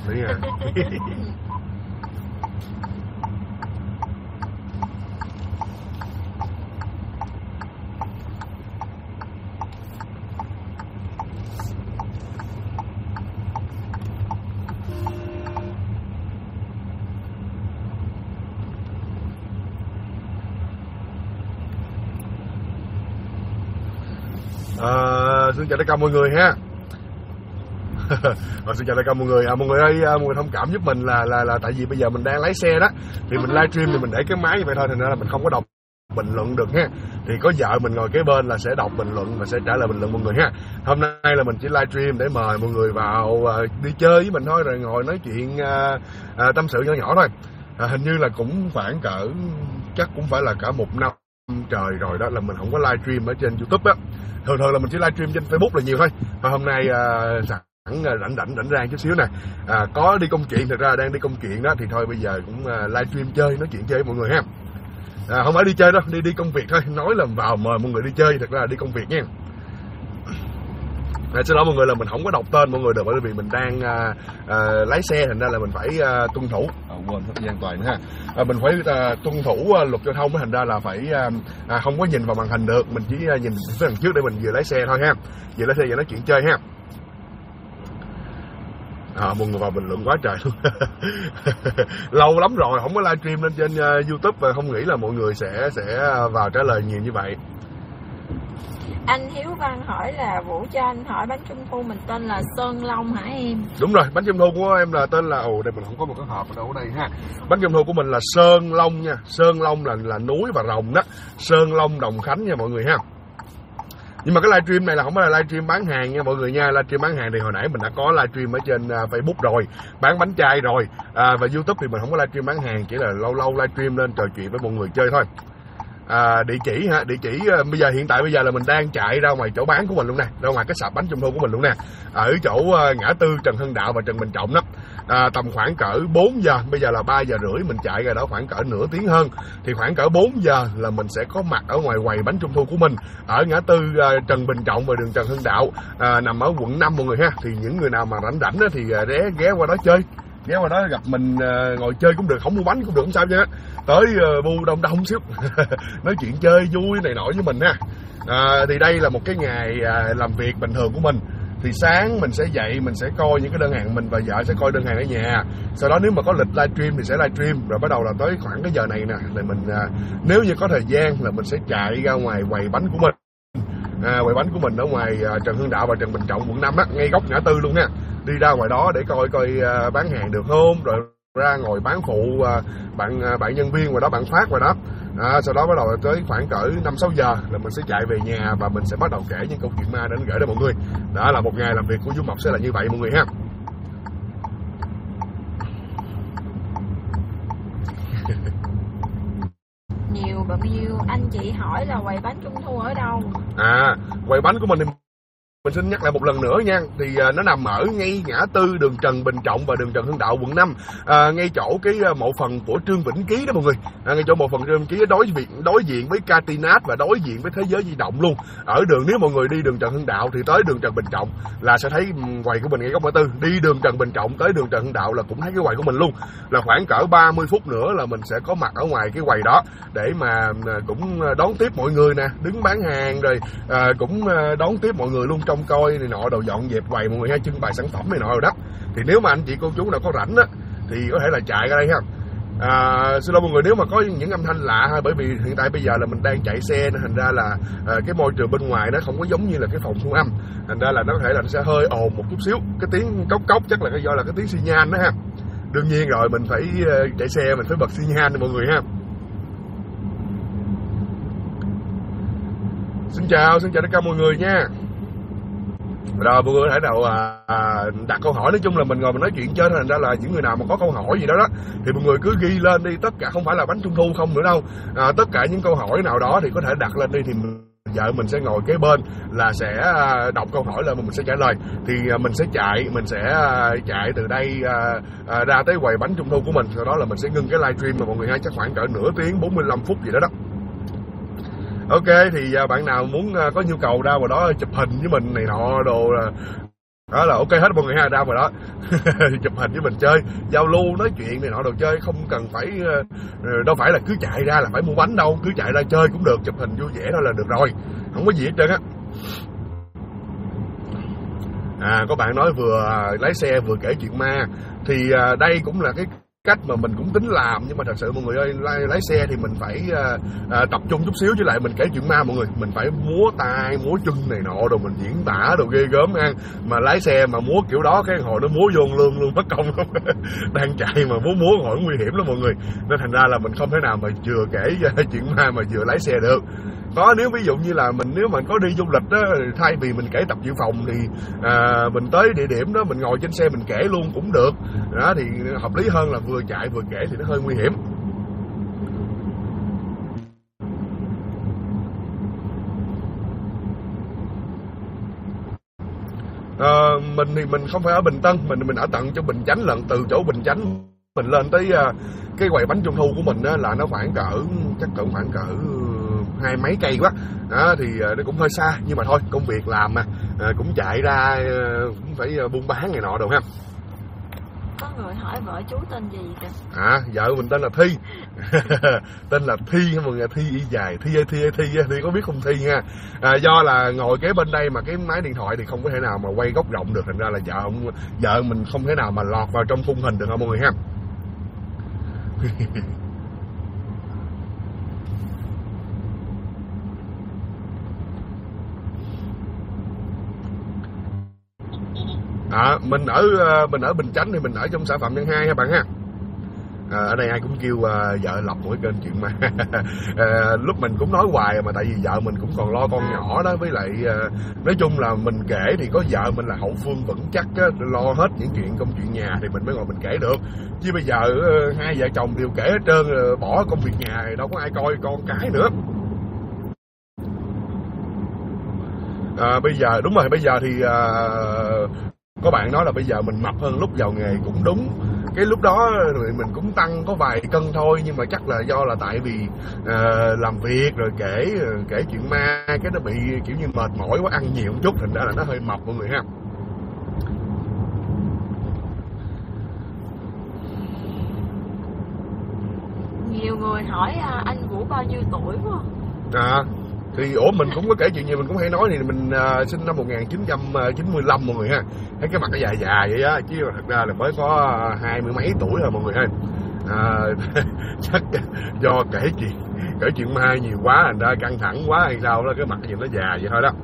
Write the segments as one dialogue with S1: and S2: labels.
S1: Đấy à. Xin chào tất cả mọi người ha. Xin chào tất cả mọi người. Mọi người ơi, mọi người thông cảm giúp mình là tại vì bây giờ mình đang lái xe đó, thì mình livestream thì mình để cái máy như vậy thôi, thành ra là mình không có đọc bình luận được ha. Thì có vợ mình ngồi kế bên là sẽ đọc bình luận và sẽ trả lời bình luận mọi người ha. Hôm nay là mình chỉ livestream để mời mọi người vào đi chơi với mình thôi, rồi ngồi nói chuyện tâm sự nhỏ nhỏ thôi. Hình như là cũng khoảng cỡ chắc cũng phải là cả một năm trời rồi đó là mình không có livestream ở trên YouTube á. Thường là mình chỉ livestream trên Facebook là nhiều thôi. Và hôm nay sẵn rảnh rang chút xíu nè, có đi công chuyện, thật ra đang đi công chuyện đó, thì thôi bây giờ cũng livestream chơi, nói chuyện chơi với mọi người ha. Không phải đi chơi đâu, đi công việc thôi, nói là vào mời mọi người đi chơi, thật ra là đi công việc nha. Xin lỗi mọi người là mình không có đọc tên mọi người được, bởi vì mình đang lái xe, thành ra là mình phải tuân thủ quên thắt dây an toàn nữa ha. Mình phải tuân thủ luật giao thông, thành ra là phải không có nhìn vào màn hình được, mình chỉ nhìn phía đằng trước để mình vừa lái xe thôi ha, vừa lái xe vừa nói chuyện chơi ha. Mọi người vào bình luận quá trời luôn. Lâu lắm rồi không có livestream lên trên YouTube và không nghĩ là mọi người sẽ vào trả lời nhiều như vậy.
S2: Anh Hiếu Văn hỏi là Vũ cho anh hỏi bánh trung thu mình tên là Sơn Long hả em?
S1: Đúng rồi, bánh trung thu của em là tên là đây mình không có một cái hộp ở đâu ở đây ha. Bánh trung thu của mình là Sơn Long nha. Sơn Long là núi và rồng đó. Sơn Long Đồng Khánh nha mọi người ha. Nhưng mà cái livestream này là không phải là livestream bán hàng nha mọi người nha. Livestream bán hàng thì hồi nãy mình đã có livestream ở trên Facebook rồi, bán bánh chay rồi. Và YouTube thì mình không có livestream bán hàng, chỉ là lâu lâu livestream lên trò chuyện với mọi người chơi thôi. Địa chỉ ha, địa chỉ hiện tại bây giờ là mình đang chạy ra ngoài chỗ bán của mình luôn nè, ra ngoài cái sạp bánh trung thu của mình luôn nè, ở chỗ ngã tư Trần Hưng Đạo và Trần Bình Trọng đó. Tầm khoảng cỡ 4 giờ, bây giờ là 3 giờ rưỡi, mình chạy ra đó khoảng cỡ nửa tiếng hơn, thì khoảng cỡ 4 giờ là mình sẽ có mặt ở ngoài quầy bánh trung thu của mình ở ngã tư Trần Bình Trọng và đường Trần Hưng Đạo, nằm ở quận 5 mọi người ha. Thì những người nào mà rảnh đó thì ghé qua đó chơi, ghé qua đó gặp mình ngồi chơi cũng được, không mua bánh cũng được, không sao chứ á. Tới bu đông xíu nói chuyện chơi vui này nọ với mình ha. Thì đây là một cái ngày làm việc bình thường của mình. Thì sáng mình sẽ dậy, mình sẽ coi những cái đơn hàng, mình và vợ sẽ coi đơn hàng ở nhà. Sau đó nếu mà có lịch livestream thì sẽ livestream, rồi bắt đầu là tới khoảng cái giờ này nè là mình nếu như có thời gian là mình sẽ chạy ra ngoài quầy bánh của mình. Quầy bánh của mình ở ngoài Trần Hưng Đạo và Trần Bình Trọng quận 5 á, ngay góc ngã tư luôn ha. Đi ra ngoài đó để coi bán hàng được không, rồi ra ngồi bán phụ bạn nhân viên ngoài đó, bạn phát ngoài đó. Sau đó bắt đầu tới khoảng cỡ 5-6 giờ là mình sẽ chạy về nhà và mình sẽ bắt đầu kể những câu chuyện ma đến gửi đến mọi người. Đó là một ngày làm việc của Du Mộc sẽ là như vậy mọi người ha.
S2: Nhiều bao nhiêu anh chị hỏi là quầy bánh trung thu ở đâu?
S1: Quầy bánh của mình thì mình xin nhắc lại một lần nữa nha, thì nó nằm ở ngay ngã tư đường Trần Bình Trọng và đường Trần Hưng Đạo quận 5, ngay chỗ cái mộ phần của Trương Vĩnh Ký đó mọi người. Ngay chỗ mộ phần Trương Vĩnh Ký đối diện với Catinat và đối diện với Thế Giới Di Động luôn. Ở đường, nếu mọi người đi đường Trần Hưng Đạo thì tới đường Trần Bình Trọng là sẽ thấy quầy của mình ngay góc ngã tư. Đi đường Trần Bình Trọng tới đường Trần Hưng Đạo là cũng thấy cái quầy của mình luôn. Là khoảng cỡ 30 phút nữa là mình sẽ có mặt ở ngoài cái quầy đó để mà cũng đón tiếp mọi người nè, đứng bán hàng rồi cũng đón tiếp mọi người luôn, trông coi này nọ, đồ dọn dẹp quầy mọi người ha, trưng bày sản phẩm này nọ rồi đó. Thì nếu mà anh chị cô chú nào có rảnh á thì có thể là chạy ra đây ha. Xin lỗi mọi người nếu mà có những âm thanh lạ ha, bởi vì hiện tại bây giờ là mình đang chạy xe nên thành ra là cái môi trường bên ngoài nó không có giống như là cái phòng thu âm, thành ra là nó có thể là nó sẽ hơi ồn một chút xíu, cái tiếng cốc cốc chắc là do là cái tiếng xi nhan đó ha. Đương nhiên rồi, mình phải chạy xe mình phải bật xi nhan cho mọi người ha. Xin chào tất cả mọi người nha. Rồi mọi người có thể nào đặt câu hỏi, nói chung là mình ngồi mình nói chuyện chơi, thành ra là những người nào mà có câu hỏi gì đó thì mọi người cứ ghi lên đi, tất cả không phải là bánh trung thu không nữa đâu, tất cả những câu hỏi nào đó thì có thể đặt lên đi, thì vợ mình sẽ ngồi kế bên là sẽ đọc câu hỏi lên mà mình sẽ trả lời. Thì mình sẽ chạy từ đây ra tới quầy bánh trung thu của mình, sau đó là mình sẽ ngưng cái livestream mà mọi người ha, chắc khoảng cỡ nửa tiếng 45 phút gì đó đó. Ok, thì bạn nào muốn có nhu cầu ra vào đó chụp hình với mình này nọ đồ Đó là ok hết mọi người ha, ra ngoài đó chụp hình với mình chơi, giao lưu nói chuyện này nọ đồ chơi, không cần phải đâu phải là cứ chạy ra là phải mua bánh đâu, cứ chạy ra chơi cũng được, chụp hình vui vẻ thôi là được rồi, không có gì hết trơn á. Có bạn nói vừa lái xe vừa kể chuyện ma, thì đây cũng là cái cách mà mình cũng tính làm, nhưng mà thật sự mọi người ơi, lái xe thì mình phải tập trung chút xíu, với lại mình kể chuyện ma mọi người, mình phải múa tay múa chân này nọ rồi mình diễn tả đồ ghê gớm ha. Mà lái xe mà múa kiểu đó cái hồi nó múa vô lương luôn mất công lắm đang chạy mà múa hồi nguy hiểm lắm mọi người, nên thành ra là mình không thể nào mà vừa kể chuyện ma mà vừa lái xe được. Có nếu ví dụ như là nếu mà có đi du lịch đó, thay vì mình kể tập dự phòng thì mình tới địa điểm đó mình ngồi trên xe mình kể luôn cũng được đó, thì hợp lý hơn là vừa chạy vừa kể thì nó hơi nguy hiểm. Mình thì mình không phải ở Bình Tân, mình ở tận trong Bình Chánh lận, từ chỗ Bình Chánh mình lên tới cái quầy bánh trung thu của mình đó, là nó chắc khoảng cỡ 20 mấy cây quá đó, thì nó cũng hơi xa, nhưng mà thôi công việc làm mà, cũng chạy ra cũng phải buôn bán này nọ đồ ha.
S2: Có người hỏi vợ chú tên gì kìa?
S1: Vợ mình tên là Thi tên là Thi mọi người, Thi y dài, Thi có biết không Thi nha. Do là ngồi kế bên đây mà cái máy điện thoại thì không có thể nào mà quay góc rộng được, thành ra là vợ mình không thể nào mà lọt vào trong khung hình được không mọi người ha. Mình ở Bình Chánh thì mình ở trong xã Phạm Nhân 2 ha bạn ha. Ở đây ai cũng kêu vợ lập một cái kênh chuyện ma lúc mình cũng nói hoài mà tại vì vợ mình cũng còn lo con nhỏ đó, với lại nói chung là mình kể thì có vợ mình là hậu phương vững chắc á, lo hết những công chuyện nhà thì mình mới ngồi mình kể được, chứ bây giờ hai vợ chồng đều kể hết trơn, bỏ công việc nhà thì đâu có ai coi con cái nữa. Bây giờ đúng rồi, bây giờ thì có bạn nói là bây giờ mình mập hơn lúc vào nghề cũng đúng. Cái lúc đó mình cũng tăng có vài cân thôi, nhưng mà chắc là do là tại vì làm việc rồi kể chuyện ma, cái nó bị kiểu như mệt mỏi quá, ăn nhiều một chút, thành ra là nó hơi mập mọi người ha.
S2: Nhiều người hỏi anh Vũ bao nhiêu tuổi quá.
S1: Thì mình cũng có kể chuyện gì mình cũng hay nói, thì mình sinh năm 1995 mọi người ha. Thấy cái mặt nó già vậy á, chứ thật ra là mới có 20 mấy tuổi thôi mọi người ha. Chắc do kể chuyện ma nhiều quá, thành ra căng thẳng quá hay sao đó, cái mặt nhìn nó già vậy thôi đó.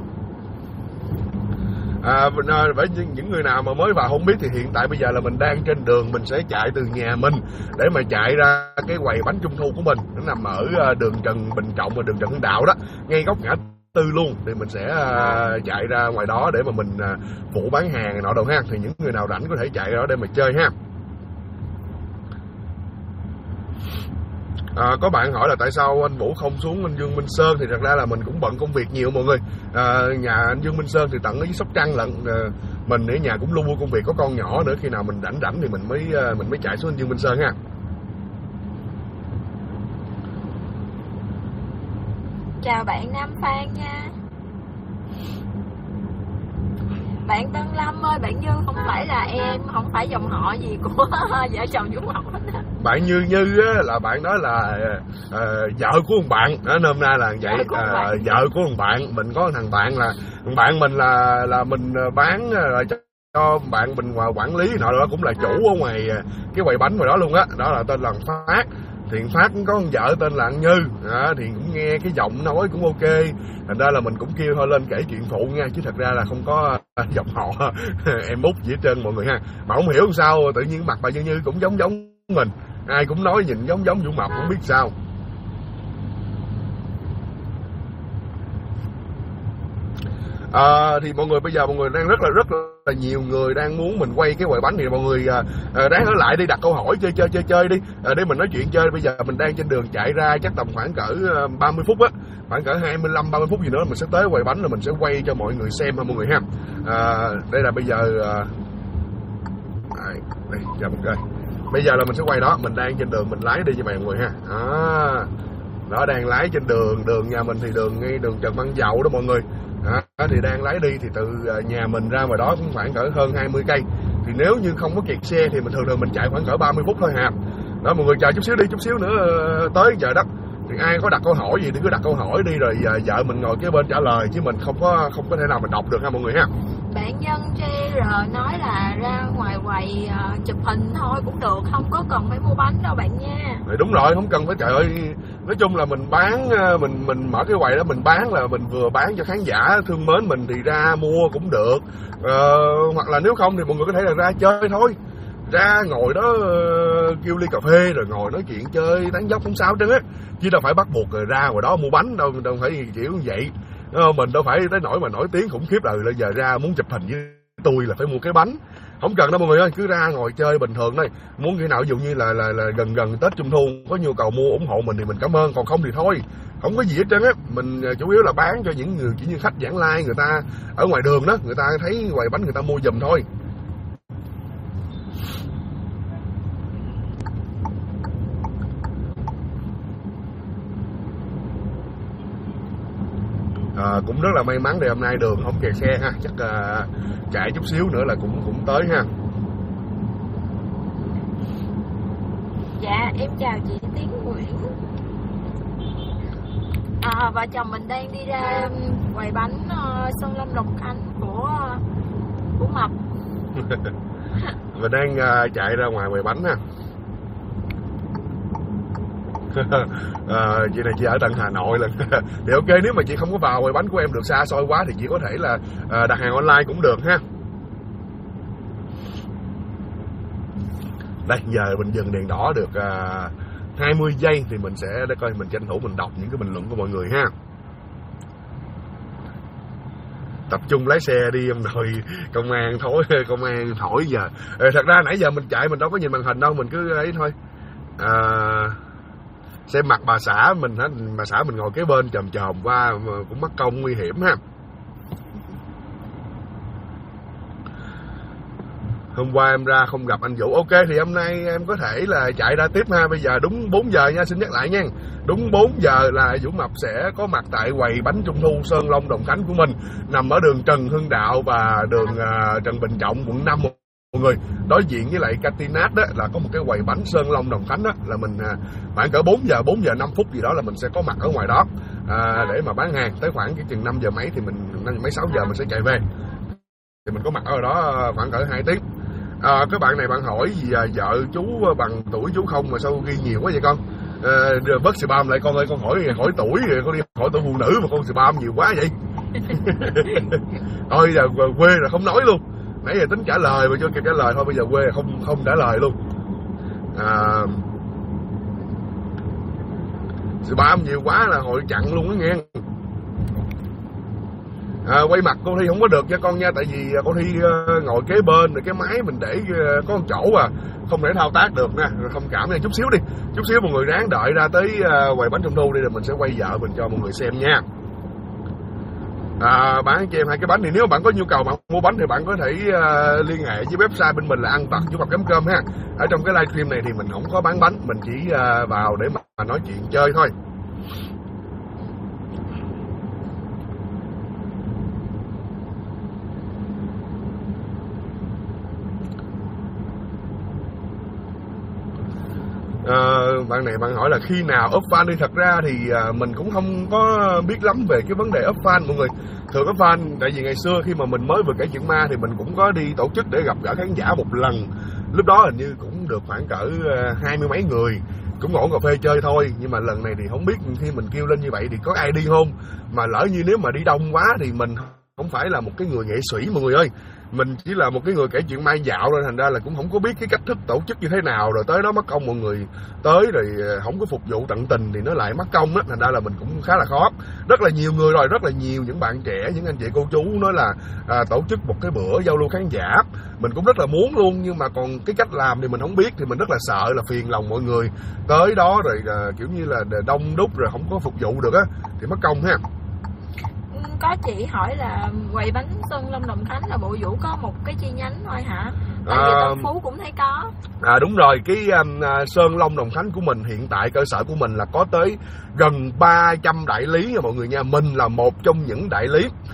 S1: Với những người nào mà mới vào không biết thì hiện tại bây giờ là mình đang trên đường, mình sẽ chạy từ nhà mình để mà chạy ra cái quầy bánh trung thu của mình. Nó nằm ở đường Trần Bình Trọng và đường Trần Hưng Đạo đó, ngay góc ngã tư luôn. Thì mình sẽ chạy ra ngoài đó để mà mình phụ bán hàng nọ đồ ha. Thì những người nào rảnh có thể chạy ra đó để mà chơi ha. Có bạn hỏi là tại sao anh Vũ không xuống anh Dương Minh Sơn, thì thật ra là mình cũng bận công việc nhiều mọi người. Nhà anh Dương Minh Sơn thì tận ở dưới Sóc Trăng lận, mình ở nhà cũng lu bu công việc, có con nhỏ nữa, khi nào mình rảnh thì mình mới chạy xuống anh Dương Minh Sơn ha.
S2: Chào bạn Nam Phan nha. Bạn Tân Lâm ơi, bạn Như không phải là em, không phải dòng họ gì của vợ chồng Dũng Mậu đó.
S1: Bạn Như á, là bạn đó là vợ của ông bạn, nôm na là vậy. Vợ của ông bạn, mình có thằng bạn là bạn mình là mình bán cho bạn mình quản lý nọ, đó cũng là chủ ở ngoài cái quầy bánh ngoài đó luôn á. Đó là tên là Phát. Thì Phát có con vợ tên là Như, thì cũng nghe cái giọng nói cũng ok, thành ra là mình cũng kêu thôi lên kể chuyện phụ nha, chứ thật ra là không có dòng họ em út gì hết trơn mọi người ha. Mà không hiểu sao tự nhiên mặt bà Như cũng giống mình, ai cũng nói nhìn giống Vũ Mập, không biết sao. Thì mọi người bây giờ mọi người đang rất là nhiều người đang muốn mình quay cái quầy bánh, thì mọi người ráng ở lại đi, đặt câu hỏi chơi đi, để mình nói chuyện chơi. Bây giờ mình đang trên đường chạy ra, chắc tầm khoảng cỡ 30 phút á, khoảng cỡ 25-30 phút gì nữa mình sẽ tới quầy bánh, rồi mình sẽ quay cho mọi người xem ha mọi người ha. Đây là bây giờ đây, chào mọi người. Bây giờ là mình sẽ quay đó, mình đang trên đường mình lái đi cho mọi người ha. Đó đang lái trên đường nhà mình thì ngay đường Trần Văn Dầu đó mọi người. Thì đang lái đi thì từ nhà mình ra ngoài đó cũng khoảng cỡ hơn 20 cây. Thì nếu như không có kẹt xe thì mình thường mình chạy khoảng cỡ 30 phút thôi hà. Đó, mọi người chờ chút xíu đi, chút xíu nữa tới giờ đó. Thì ai có đặt câu hỏi gì thì cứ đặt câu hỏi đi, rồi vợ mình ngồi kế bên trả lời, chứ mình không có thể nào mình đọc được ha mọi người ha.
S2: Bạn nhân JR nói là ra ngoài quầy chụp hình thôi cũng được, không có cần phải mua bánh đâu bạn nha.
S1: Đúng rồi, không cần phải, trời ơi, nói chung là mình bán, mình mở cái quầy đó mình bán là mình vừa bán cho khán giả thương mến mình thì ra mua cũng được, hoặc là nếu không thì mọi người có thể là ra chơi thôi, ra ngồi đó kêu ly cà phê rồi ngồi nói chuyện chơi tán dóc không sao hết á, chứ đâu phải bắt buộc rồi ra ngoài đó mua bánh đâu phải kiểu như vậy. Mình đâu phải tới nỗi mà nổi tiếng khủng khiếp là giờ ra muốn chụp hình với tôi là phải mua cái bánh, không cần đâu mọi người ơi, cứ ra ngồi chơi bình thường thôi. Muốn khi nào ví dụ như là gần Tết Trung Thu có nhu cầu mua ủng hộ mình thì mình cảm ơn, còn không thì thôi, không có gì hết trơn á. Mình chủ yếu là bán cho những người kiểu như khách vãng lai, người ta ở ngoài đường đó, người ta thấy quầy bánh người ta mua giùm thôi. Cũng rất là may mắn thì hôm nay đường không kẹt xe ha, chắc chạy chút xíu nữa là cũng tới ha.
S2: Dạ em chào chị Tiến Nguyễn. Vợ chồng mình đang đi ra quầy bánh Sơn Long Đồng Khánh của Mập.
S1: Mình đang chạy ra ngoài quầy bánh ha. Chị này chị ở tận Hà Nội lần thì ok, nếu mà chị không có vào quầy bánh của em được xa xôi quá thì chị có thể là đặt hàng online cũng được ha. Đây giờ mình dừng đèn đỏ được 20 giây thì mình sẽ để coi, mình tranh thủ mình đọc những cái bình luận của mọi người ha. Tập trung lái xe đi ông nội, công an thổi giờ. Thật ra nãy giờ mình chạy mình đâu có nhìn màn hình đâu, mình cứ ấy thôi. Xem mặt bà xã mình hả, bà xã mình ngồi kế bên chồm qua cũng mất công nguy hiểm ha. Hôm qua em ra không gặp anh Vũ, ok thì hôm nay em có thể là chạy ra tiếp ha. Bây giờ đúng 4 giờ nha, xin nhắc lại nha, đúng 4 giờ là Vũ Mập sẽ có mặt tại quầy bánh Trung Thu Sơn Long Đồng Khánh của mình, nằm ở đường Trần Hưng Đạo và đường Trần Bình Trọng quận 5 mọi người. Đối diện với lại Catinat đó là có một cái quầy bánh Sơn Long Đồng Khánh đó, là mình khoảng cỡ 4 giờ 5 phút gì đó là mình sẽ có mặt ở ngoài đó để mà bán hàng. Tới khoảng cái chừng 5 giờ mấy thì mấy 6 giờ mình sẽ chạy về, thì mình có mặt ở đó khoảng cỡ 2 tiếng. Các bạn này bạn hỏi gì vợ chú bằng tuổi chú không mà sao ghi nhiều quá vậy con? Bớt spam lại con ơi, con hỏi tuổi, con đi hỏi tuổi phụ nữ mà con spam nhiều quá vậy. Thôi giờ quê rồi không nói luôn, nãy giờ tính trả lời mà chưa kịp trả lời, thôi bây giờ quê không trả lời luôn. Spam nhiều quá là hội chặn luôn á nghe. Quay mặt cô Thi không có được nha con nha, tại vì cô Thi ngồi kế bên rồi cái máy mình để có một chỗ không thể thao tác được nha, thông cảm nha. Chút xíu mọi người ráng đợi ra tới quầy bánh Trung Thu đi rồi mình sẽ quay vợ mình cho mọi người xem nha. Bán cho em 2 cái bánh, thì nếu bạn có nhu cầu bạn mua bánh thì bạn có thể liên hệ với website bên mình là ăn vặt Vũ-Mập.com ha. Ở trong cái livestream này thì mình không có bán bánh, mình chỉ vào để mà nói chuyện chơi thôi. Bạn này bạn hỏi là khi nào up fan đi. Thật ra thì mình cũng không có biết lắm về cái vấn đề up fan mọi người. Thường up fan tại vì ngày xưa khi mà mình mới vừa kể chuyện ma thì mình cũng có đi tổ chức để gặp gỡ khán giả một lần. Lúc đó hình như cũng được khoảng cỡ 20 mấy người, cũng ngồi cà phê chơi thôi. Nhưng mà lần này thì không biết khi mình kêu lên như vậy thì có ai đi không, mà lỡ như nếu mà đi đông quá thì mình không phải là một cái người nghệ sĩ mọi người ơi, mình chỉ là một cái người kể chuyện mai dạo nên thành ra là cũng không có biết cái cách thức tổ chức như thế nào, rồi tới đó mất công mọi người tới rồi không có phục vụ tận tình thì nó lại mất công á, thành ra là mình cũng khá là khó. Rất là nhiều người rồi, rất là nhiều những bạn trẻ, những anh chị cô chú nói là tổ chức một cái bữa giao lưu khán giả, mình cũng rất là muốn luôn, nhưng mà còn cái cách làm thì mình không biết, thì mình rất là sợ là phiền lòng mọi người tới đó rồi kiểu như là đông đúc rồi không có phục vụ được á thì mất công ha.
S2: Có chị hỏi là quầy bánh Sơn Long Đồng Khánh là bộ Vũ có một cái chi nhánh thôi hả? Tại vì Tân Phú cũng thấy có. Đúng
S1: rồi, cái Sơn Long Đồng Khánh của mình hiện tại cơ sở của mình là có tới gần 300 đại lý nha mọi người nha. Mình là một trong những đại lý.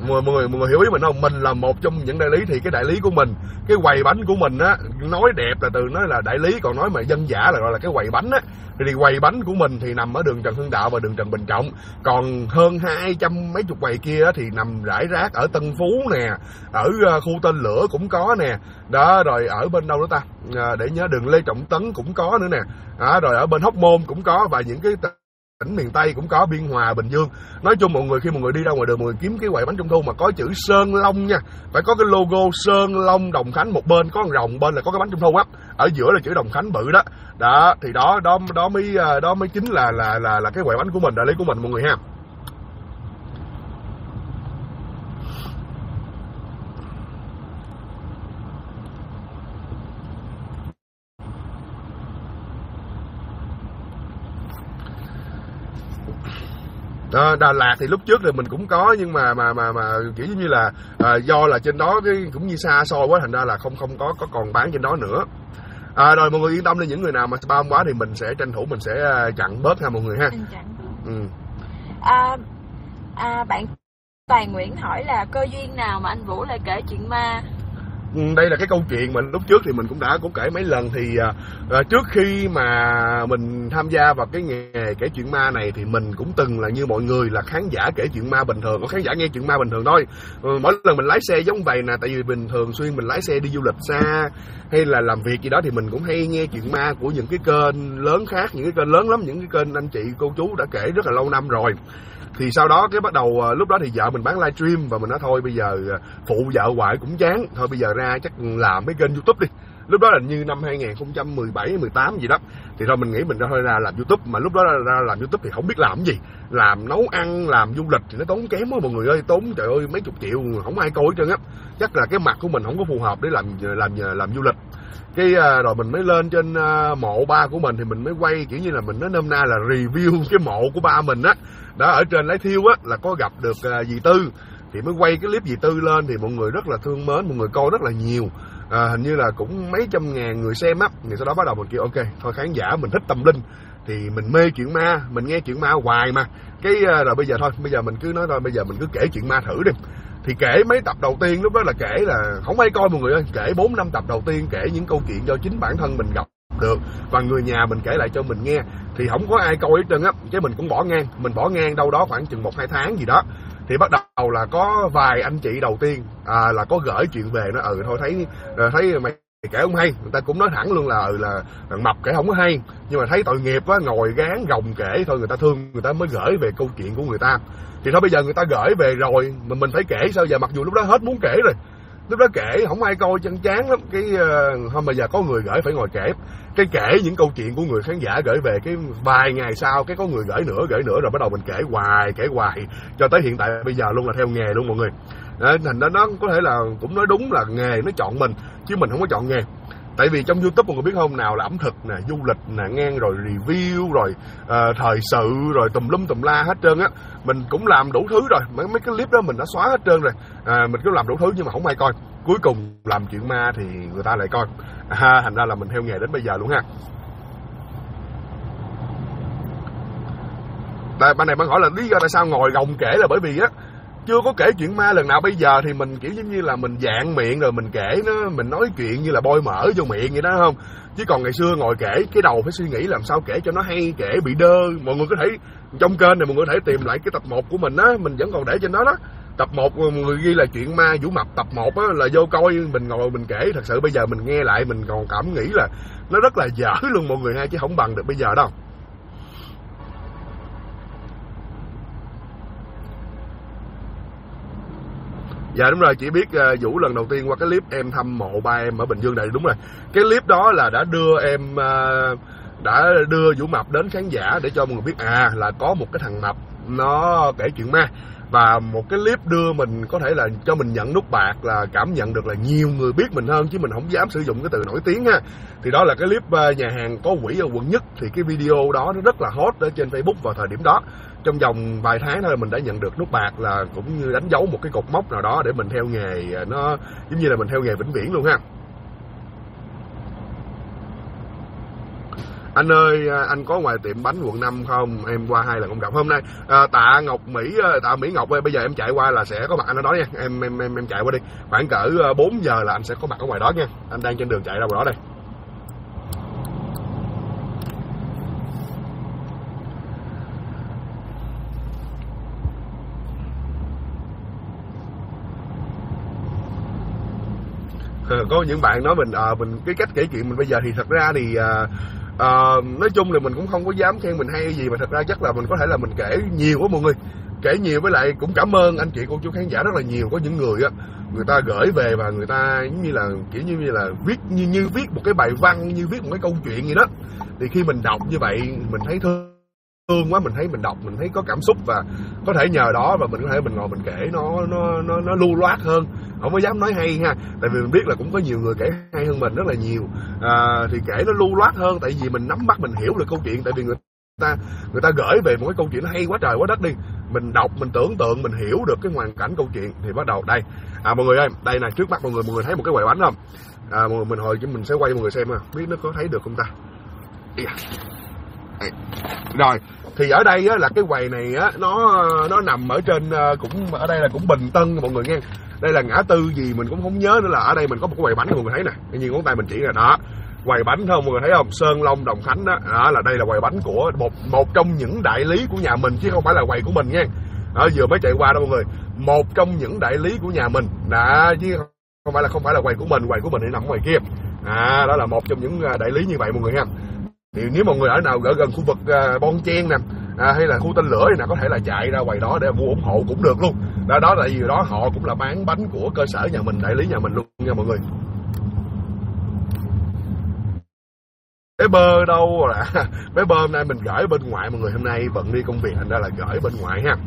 S1: mọi người hiểu ý mình không? Mình là một trong những đại lý, thì cái đại lý của mình, cái quầy bánh của mình á, nói đẹp là từ nói là đại lý, còn nói mà dân dã là gọi là cái quầy bánh á. Thì quầy bánh của mình thì nằm ở đường Trần Hưng Đạo và đường Trần Bình Trọng, còn hơn 200 mấy chục quầy kia thì nằm rải rác ở Tân Phú nè, ở khu Tên Lửa cũng có nè, đó, rồi ở bên đâu nữa ta, để nhớ, đường Lê Trọng Tấn cũng có nữa nè, rồi ở bên Hóc Môn cũng có, và những cái tỉnh miền Tây cũng có, Biên Hòa, Bình Dương. Nói chung mọi người, khi mọi người đi ra ngoài đường, mọi người kiếm cái quầy bánh trung thu mà có chữ Sơn Long nha, phải có cái logo Sơn Long Đồng Khánh, một bên có con rồng, bên là có cái bánh trung thu á, ở giữa là chữ Đồng Khánh bự đó. Đó thì đó mới chính là cái quầy bánh của mình, đại lý của mình mọi người ha. Đà Lạt thì lúc trước thì mình cũng có, nhưng mà kiểu như là do là trên đó cái cũng như xa xôi quá, thành ra là không có còn bán trên đó nữa. Rồi mọi người yên tâm đi, những người nào mà spam quá thì mình sẽ tranh thủ mình sẽ chặn bớt ha mọi người ha.
S2: Bạn Toàn Nguyễn hỏi là cơ duyên nào mà anh Vũ lại kể chuyện ma?
S1: Đây là cái câu chuyện mà lúc trước thì mình cũng đã kể mấy lần. Thì trước khi mà mình tham gia vào cái nghề kể chuyện ma này thì mình cũng từng là như mọi người, là khán giả kể chuyện ma bình thường, có khán giả nghe chuyện ma bình thường thôi. Mỗi lần mình lái xe giống vậy nè, tại vì bình thường xuyên mình lái xe đi du lịch xa hay là làm việc gì đó thì mình cũng hay nghe chuyện ma của những cái kênh lớn khác, những cái kênh lớn lắm, những cái kênh anh chị cô chú đã kể rất là lâu năm rồi. Thì sau đó cái bắt đầu lúc đó thì vợ mình bán livestream, và mình nói thôi bây giờ phụ vợ hoài cũng chán, thôi bây giờ ra chắc làm mấy kênh YouTube đi. Lúc đó là như năm 2017, 18 gì đó. Thì thôi mình nghĩ mình thôi ra làm YouTube. Mà lúc đó ra làm YouTube thì không biết làm cái gì. Làm nấu ăn, làm du lịch thì nó tốn kém quá mọi người ơi. Tốn trời ơi mấy chục triệu, không ai coi hết trơn á. Chắc là cái mặt của mình không có phù hợp để làm du lịch. Cái rồi mình mới lên trên mộ ba của mình, thì mình mới quay kiểu như là mình nói nôm na là review cái mộ của ba mình á. Đó, ở trên Lái Thiêu á là có gặp được dì Tư, thì mới quay cái clip dì Tư lên, thì mọi người rất là thương mến, mọi người coi rất là nhiều. Hình như là cũng mấy trăm ngàn người xem á. Thì sau đó bắt đầu mình kêu ok, thôi khán giả mình thích tâm linh thì mình mê chuyện ma, mình nghe chuyện ma hoài mà. Cái rồi bây giờ thôi, bây giờ mình cứ nói thôi, bây giờ mình cứ kể chuyện ma thử đi. Thì kể mấy tập đầu tiên lúc đó là kể là không ai coi mọi người ơi, kể 4-5 tập đầu tiên kể những câu chuyện do chính bản thân mình gặp được và người nhà mình kể lại cho mình nghe, thì không có ai coi hết trơn á. Cái mình cũng bỏ ngang đâu đó khoảng chừng 1-2 tháng gì đó. Thì bắt đầu là có vài anh chị đầu tiên là có gửi chuyện về, nó thôi thấy mày kể không hay. Người ta cũng nói thẳng luôn là là mập kể không có hay, nhưng mà thấy tội nghiệp á, ngồi gán gồng kể thôi, người ta thương, người ta mới gửi về câu chuyện của người ta. Thì thôi bây giờ người ta gửi về rồi mà mình phải kể sao giờ, mặc dù lúc đó hết muốn kể rồi, lúc đó kể không ai coi chân chán lắm. Cái hôm bây giờ có người gửi phải ngồi kể những câu chuyện của người khán giả gửi về. Cái vài ngày sau cái có người gửi nữa rồi bắt đầu mình kể hoài cho tới hiện tại bây giờ luôn, là theo nghề luôn mọi người. Thành ra nó có thể là cũng nói đúng là nghề nó chọn mình chứ mình không có chọn nghề. Tại vì trong YouTube mọi người biết không, nào là ẩm thực nè, du lịch nè, ngang rồi review rồi thời sự rồi tùm lum tùm la hết trơn á. Mình cũng làm đủ thứ rồi, mấy cái clip đó mình đã xóa hết trơn rồi. Mình cứ làm đủ thứ nhưng mà không ai coi. Cuối cùng làm chuyện ma thì người ta lại coi. Thành ra là mình theo nghề đến bây giờ luôn ha. Ban này bạn hỏi là lý do tại sao ngồi gồng kể, là bởi vì á chưa có kể chuyện ma lần nào. Bây giờ thì mình kiểu giống như là mình dạn miệng rồi mình kể nó, mình nói chuyện như là bôi mỡ vô miệng vậy đó không. Chứ còn ngày xưa ngồi kể cái đầu phải suy nghĩ làm sao kể cho nó hay, kể bị đơ. Mọi người có thể trong kênh này mọi người có thể tìm lại cái tập 1 của mình á, mình vẫn còn để trên đó đó. Tập 1 mọi người ghi là chuyện ma Vũ Mập tập 1 á, là vô coi mình ngồi mình kể. Thật sự bây giờ mình nghe lại mình còn cảm nghĩ là nó rất là dở luôn mọi người ha, chứ không bằng được bây giờ đâu. Dạ đúng rồi, chỉ biết Vũ lần đầu tiên qua cái clip em thăm mộ ba em ở Bình Dương này. Đúng rồi, cái clip đó là đã đưa Vũ Mập đến khán giả để cho mọi người biết là có một cái thằng mập nó kể chuyện ma. Và một cái clip đưa mình có thể là cho mình nhận nút bạc, là cảm nhận được là nhiều người biết mình hơn, chứ mình không dám sử dụng cái từ nổi tiếng ha. Thì đó là cái clip nhà hàng có quỷ ở quận Nhất. Thì cái video đó nó rất là hot ở trên Facebook vào thời điểm đó. Trong vòng vài tháng thôi mình đã nhận được nút bạc, là cũng như đánh dấu một cái cột mốc nào đó để mình theo nghề, nó giống như là mình theo nghề vĩnh viễn luôn ha. Anh ơi, anh có ngoài tiệm bánh quận 5 không? Em qua 2 lần không gặp. Hôm nay Tạ Mỹ Ngọc ơi, bây giờ em chạy qua là sẽ có mặt anh ở đó nha. Em chạy qua đi. Khoảng cỡ 4 giờ là anh sẽ có mặt ở ngoài đó nha. Anh đang trên đường chạy ra ngoài đó đây. Có những bạn nói mình cái cách kể chuyện mình bây giờ thì thật ra thì nói chung là mình cũng không có dám khen mình hay gì, mà thật ra chắc là mình có thể là mình kể nhiều quá mọi người, kể nhiều, với lại cũng cảm ơn anh chị cô chú khán giả rất là nhiều. Có những người á, người ta gửi về và người ta giống như là kiểu như là viết như viết một cái bài văn, như viết một cái câu chuyện gì đó, thì khi mình đọc như vậy mình thấy thương quá, mình thấy mình đọc mình thấy có cảm xúc, và có thể nhờ đó và mình có thể mình ngồi mình kể nó lưu loát hơn. Không có dám nói hay ha, tại vì mình biết là cũng có nhiều người kể hay hơn mình rất là nhiều, thì kể nó lưu loát hơn, tại vì mình nắm bắt mình hiểu được câu chuyện. Tại vì người ta gửi về một cái câu chuyện nó hay quá trời quá đất đi, mình đọc mình tưởng tượng mình hiểu được cái hoàn cảnh câu chuyện thì bắt đầu đây. Mọi người ơi, đây này, trước mắt mọi người thấy một cái quầy bánh không? Mọi người mình hồi mình sẽ quay cho mọi người xem ha, biết nó có thấy được không ta? Rồi thì ở đây á, là cái quầy này á, nó nằm ở trên cũng ở đây là cũng Bình Tân mọi người nghe. Đây là ngã tư gì mình cũng không nhớ nữa, là ở đây mình có một cái quầy bánh mọi người thấy nè, tự nhiên ngón tay mình chỉ là đó quầy bánh không, mọi người thấy không? Sơn Long Đồng Khánh đó, là đây là quầy bánh của một trong những đại lý của nhà mình chứ không phải là quầy của mình nha. Vừa mới chạy qua đó mọi người, một trong những đại lý của nhà mình đã, chứ không phải là quầy của mình thì nằm ngoài kia. Đó là một trong những đại lý như vậy mọi người ha. Thì nếu mọi người ở nào ở gần khu vực Bon Chen nè, hay là khu Tên Lửa thì có thể là chạy ra quầy đó để mua ủng hộ cũng được luôn. Đó là vì đó họ cũng là bán bánh của cơ sở nhà mình, đại lý nhà mình luôn nha mọi người. Bé Bơ đâu là bé Bơ hôm nay mình gửi bên ngoài mọi người, hôm nay bận đi công việc thành ra là gửi bên ngoài ha.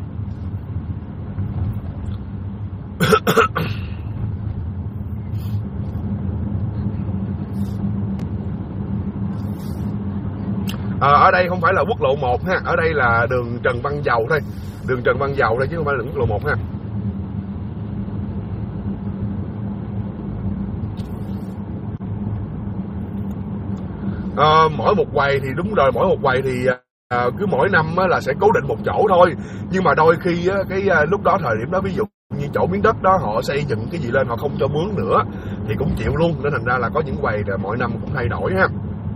S1: Ở đây không phải là quốc lộ 1 ha, ở đây là đường Trần Văn Dầu thôi, đường Trần Văn Dầu thôi chứ không phải là quốc lộ 1 ha. Mỗi một quầy thì đúng rồi, mỗi một quầy thì cứ mỗi năm là sẽ cố định một chỗ thôi, nhưng mà đôi khi cái lúc đó thời điểm đó, ví dụ như chỗ miếng đất đó họ xây dựng cái gì lên họ không cho mướn nữa thì cũng chịu luôn, nên thành ra là có những quầy là mỗi năm cũng thay đổi ha.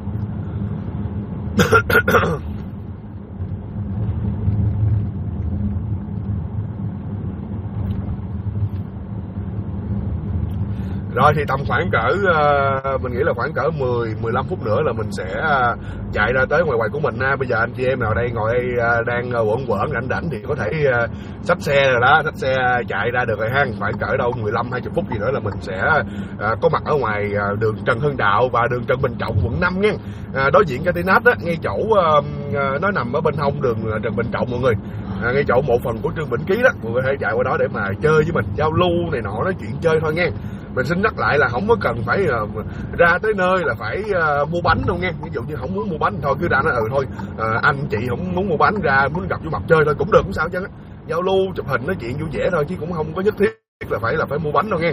S1: Rồi thì tầm khoảng cỡ mình nghĩ là khoảng cỡ 10-15 phút nữa là mình sẽ chạy ra tới ngoài quầy của mình ha. Bây giờ anh chị em nào đây ngồi đây đang quẩn rảnh thì có thể xách xe rồi đó, xách xe chạy ra được rồi ha. Khoảng cỡ đâu 15-20 phút gì nữa là mình sẽ có mặt ở ngoài đường Trần Hưng Đạo và đường Trần Bình Trọng quận 5 nha. Đối diện Catinat á, ngay chỗ nó nằm ở bên hông đường Trần Bình Trọng mọi người. Ngay chỗ mộ phần của Trương Bỉnh Ký đó, mọi người hãy chạy qua đó để mà chơi với mình, giao lưu này nọ, nói chuyện chơi thôi nha. Mình xin nhắc lại là không có cần phải ra tới nơi là phải mua bánh đâu nha. Ví dụ như không muốn mua bánh thôi cứ ra nói thôi anh chị không muốn mua bánh, ra muốn gặp chú Mập chơi thôi cũng được, không sao chứ. Giao lưu chụp hình nói chuyện vui vẻ thôi chứ cũng không có nhất thiết là phải mua bánh đâu nha.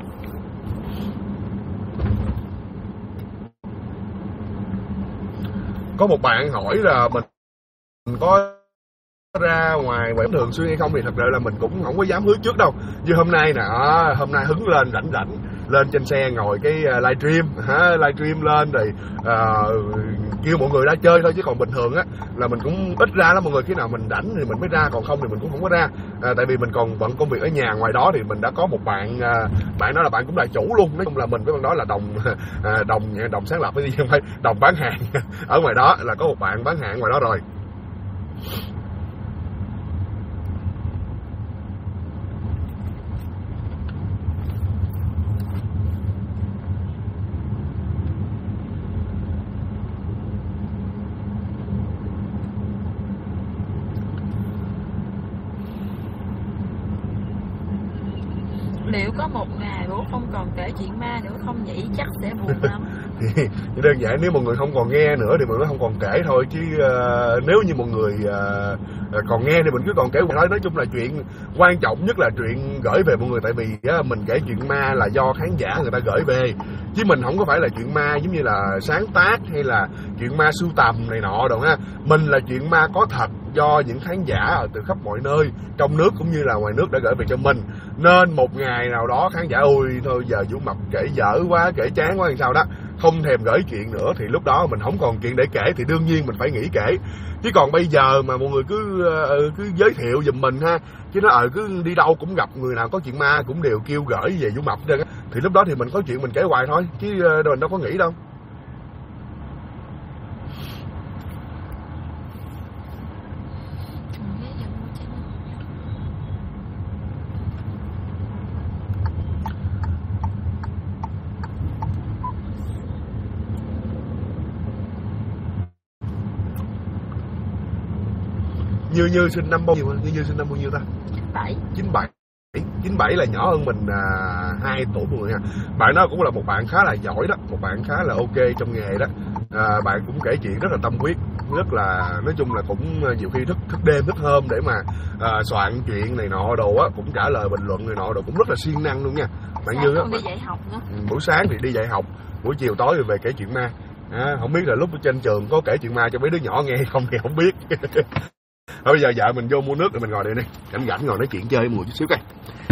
S1: Có một bạn hỏi là mình có ra ngoài quán thường xuyên hay không, thì thật sự là mình cũng không có dám hứa trước đâu. Như hôm nay nè, hôm nay hứng lên rảnh lên trên xe ngồi cái livestream lên rồi kêu mọi người ra chơi thôi, chứ còn bình thường á là mình cũng ít ra lắm mọi người. Khi nào mình rảnh thì mình mới ra, còn không thì mình cũng không có ra, tại vì mình còn bận công việc ở nhà. Ngoài đó thì mình đã có một bạn đó là bạn cũng là chủ luôn, nói chung là mình với bạn đó là đồng sáng lập cái gì không phải đồng bán hàng ở ngoài đó, là có một bạn bán hàng ngoài đó rồi.
S2: Liệu có một ngày bố không còn kể chuyện ma nữa không vậy? Chắc sẽ buồn lắm.
S1: Thì đơn giản nếu mọi người không còn nghe nữa thì mọi người không còn kể thôi, chứ nếu như mọi người còn nghe thì mình cứ còn kể thôi. Nói chung là chuyện quan trọng nhất là chuyện gửi về mọi người, tại vì mình kể chuyện ma là do khán giả người ta gửi về, chứ mình không có phải là chuyện ma giống như là sáng tác hay là chuyện ma sưu tầm này nọ đâu ha. Mình là chuyện ma có thật do những khán giả ở từ khắp mọi nơi, trong nước cũng như là ngoài nước đã gửi về cho mình. Nên một ngày nào đó khán giả ôi thôi giờ Vũ Mập kể dở quá, kể chán quá hay sao đó, không thèm gửi chuyện nữa, thì lúc đó mình không còn chuyện để kể thì đương nhiên mình phải nghỉ kể. Chứ còn bây giờ mà mọi người cứ giới thiệu giùm mình ha, chứ nó cứ đi đâu cũng gặp người nào có chuyện ma cũng đều kêu gửi về Vũ Mập hết, thì lúc đó thì mình có chuyện mình kể hoài thôi, chứ mình đâu có nghĩ đâu. Như sinh năm bao nhiêu? Như sinh năm bao nhiêu ta? 97 là nhỏ hơn mình 2 tuổi mọi người ha. Bạn đó cũng là một bạn khá là giỏi đó, một bạn khá là ok trong nghề đó. Bạn cũng kể chuyện rất là tâm huyết, rất là nói chung là cũng nhiều khi thức đêm thức hôm để mà soạn chuyện này nọ đồ á, cũng trả lời bình luận này nọ đồ, cũng rất là siêng năng luôn nha. Bạn Như á,
S2: đi dạy học nữa.
S1: Buổi sáng thì đi dạy học, buổi chiều tối thì về kể chuyện ma. Không biết là lúc ở trên trường có kể chuyện ma cho mấy đứa nhỏ nghe không thì không biết. Bây giờ vợ mình vô mua nước để mình ngồi đây này, rảnh ngồi nói chuyện chơi một chút xíu coi.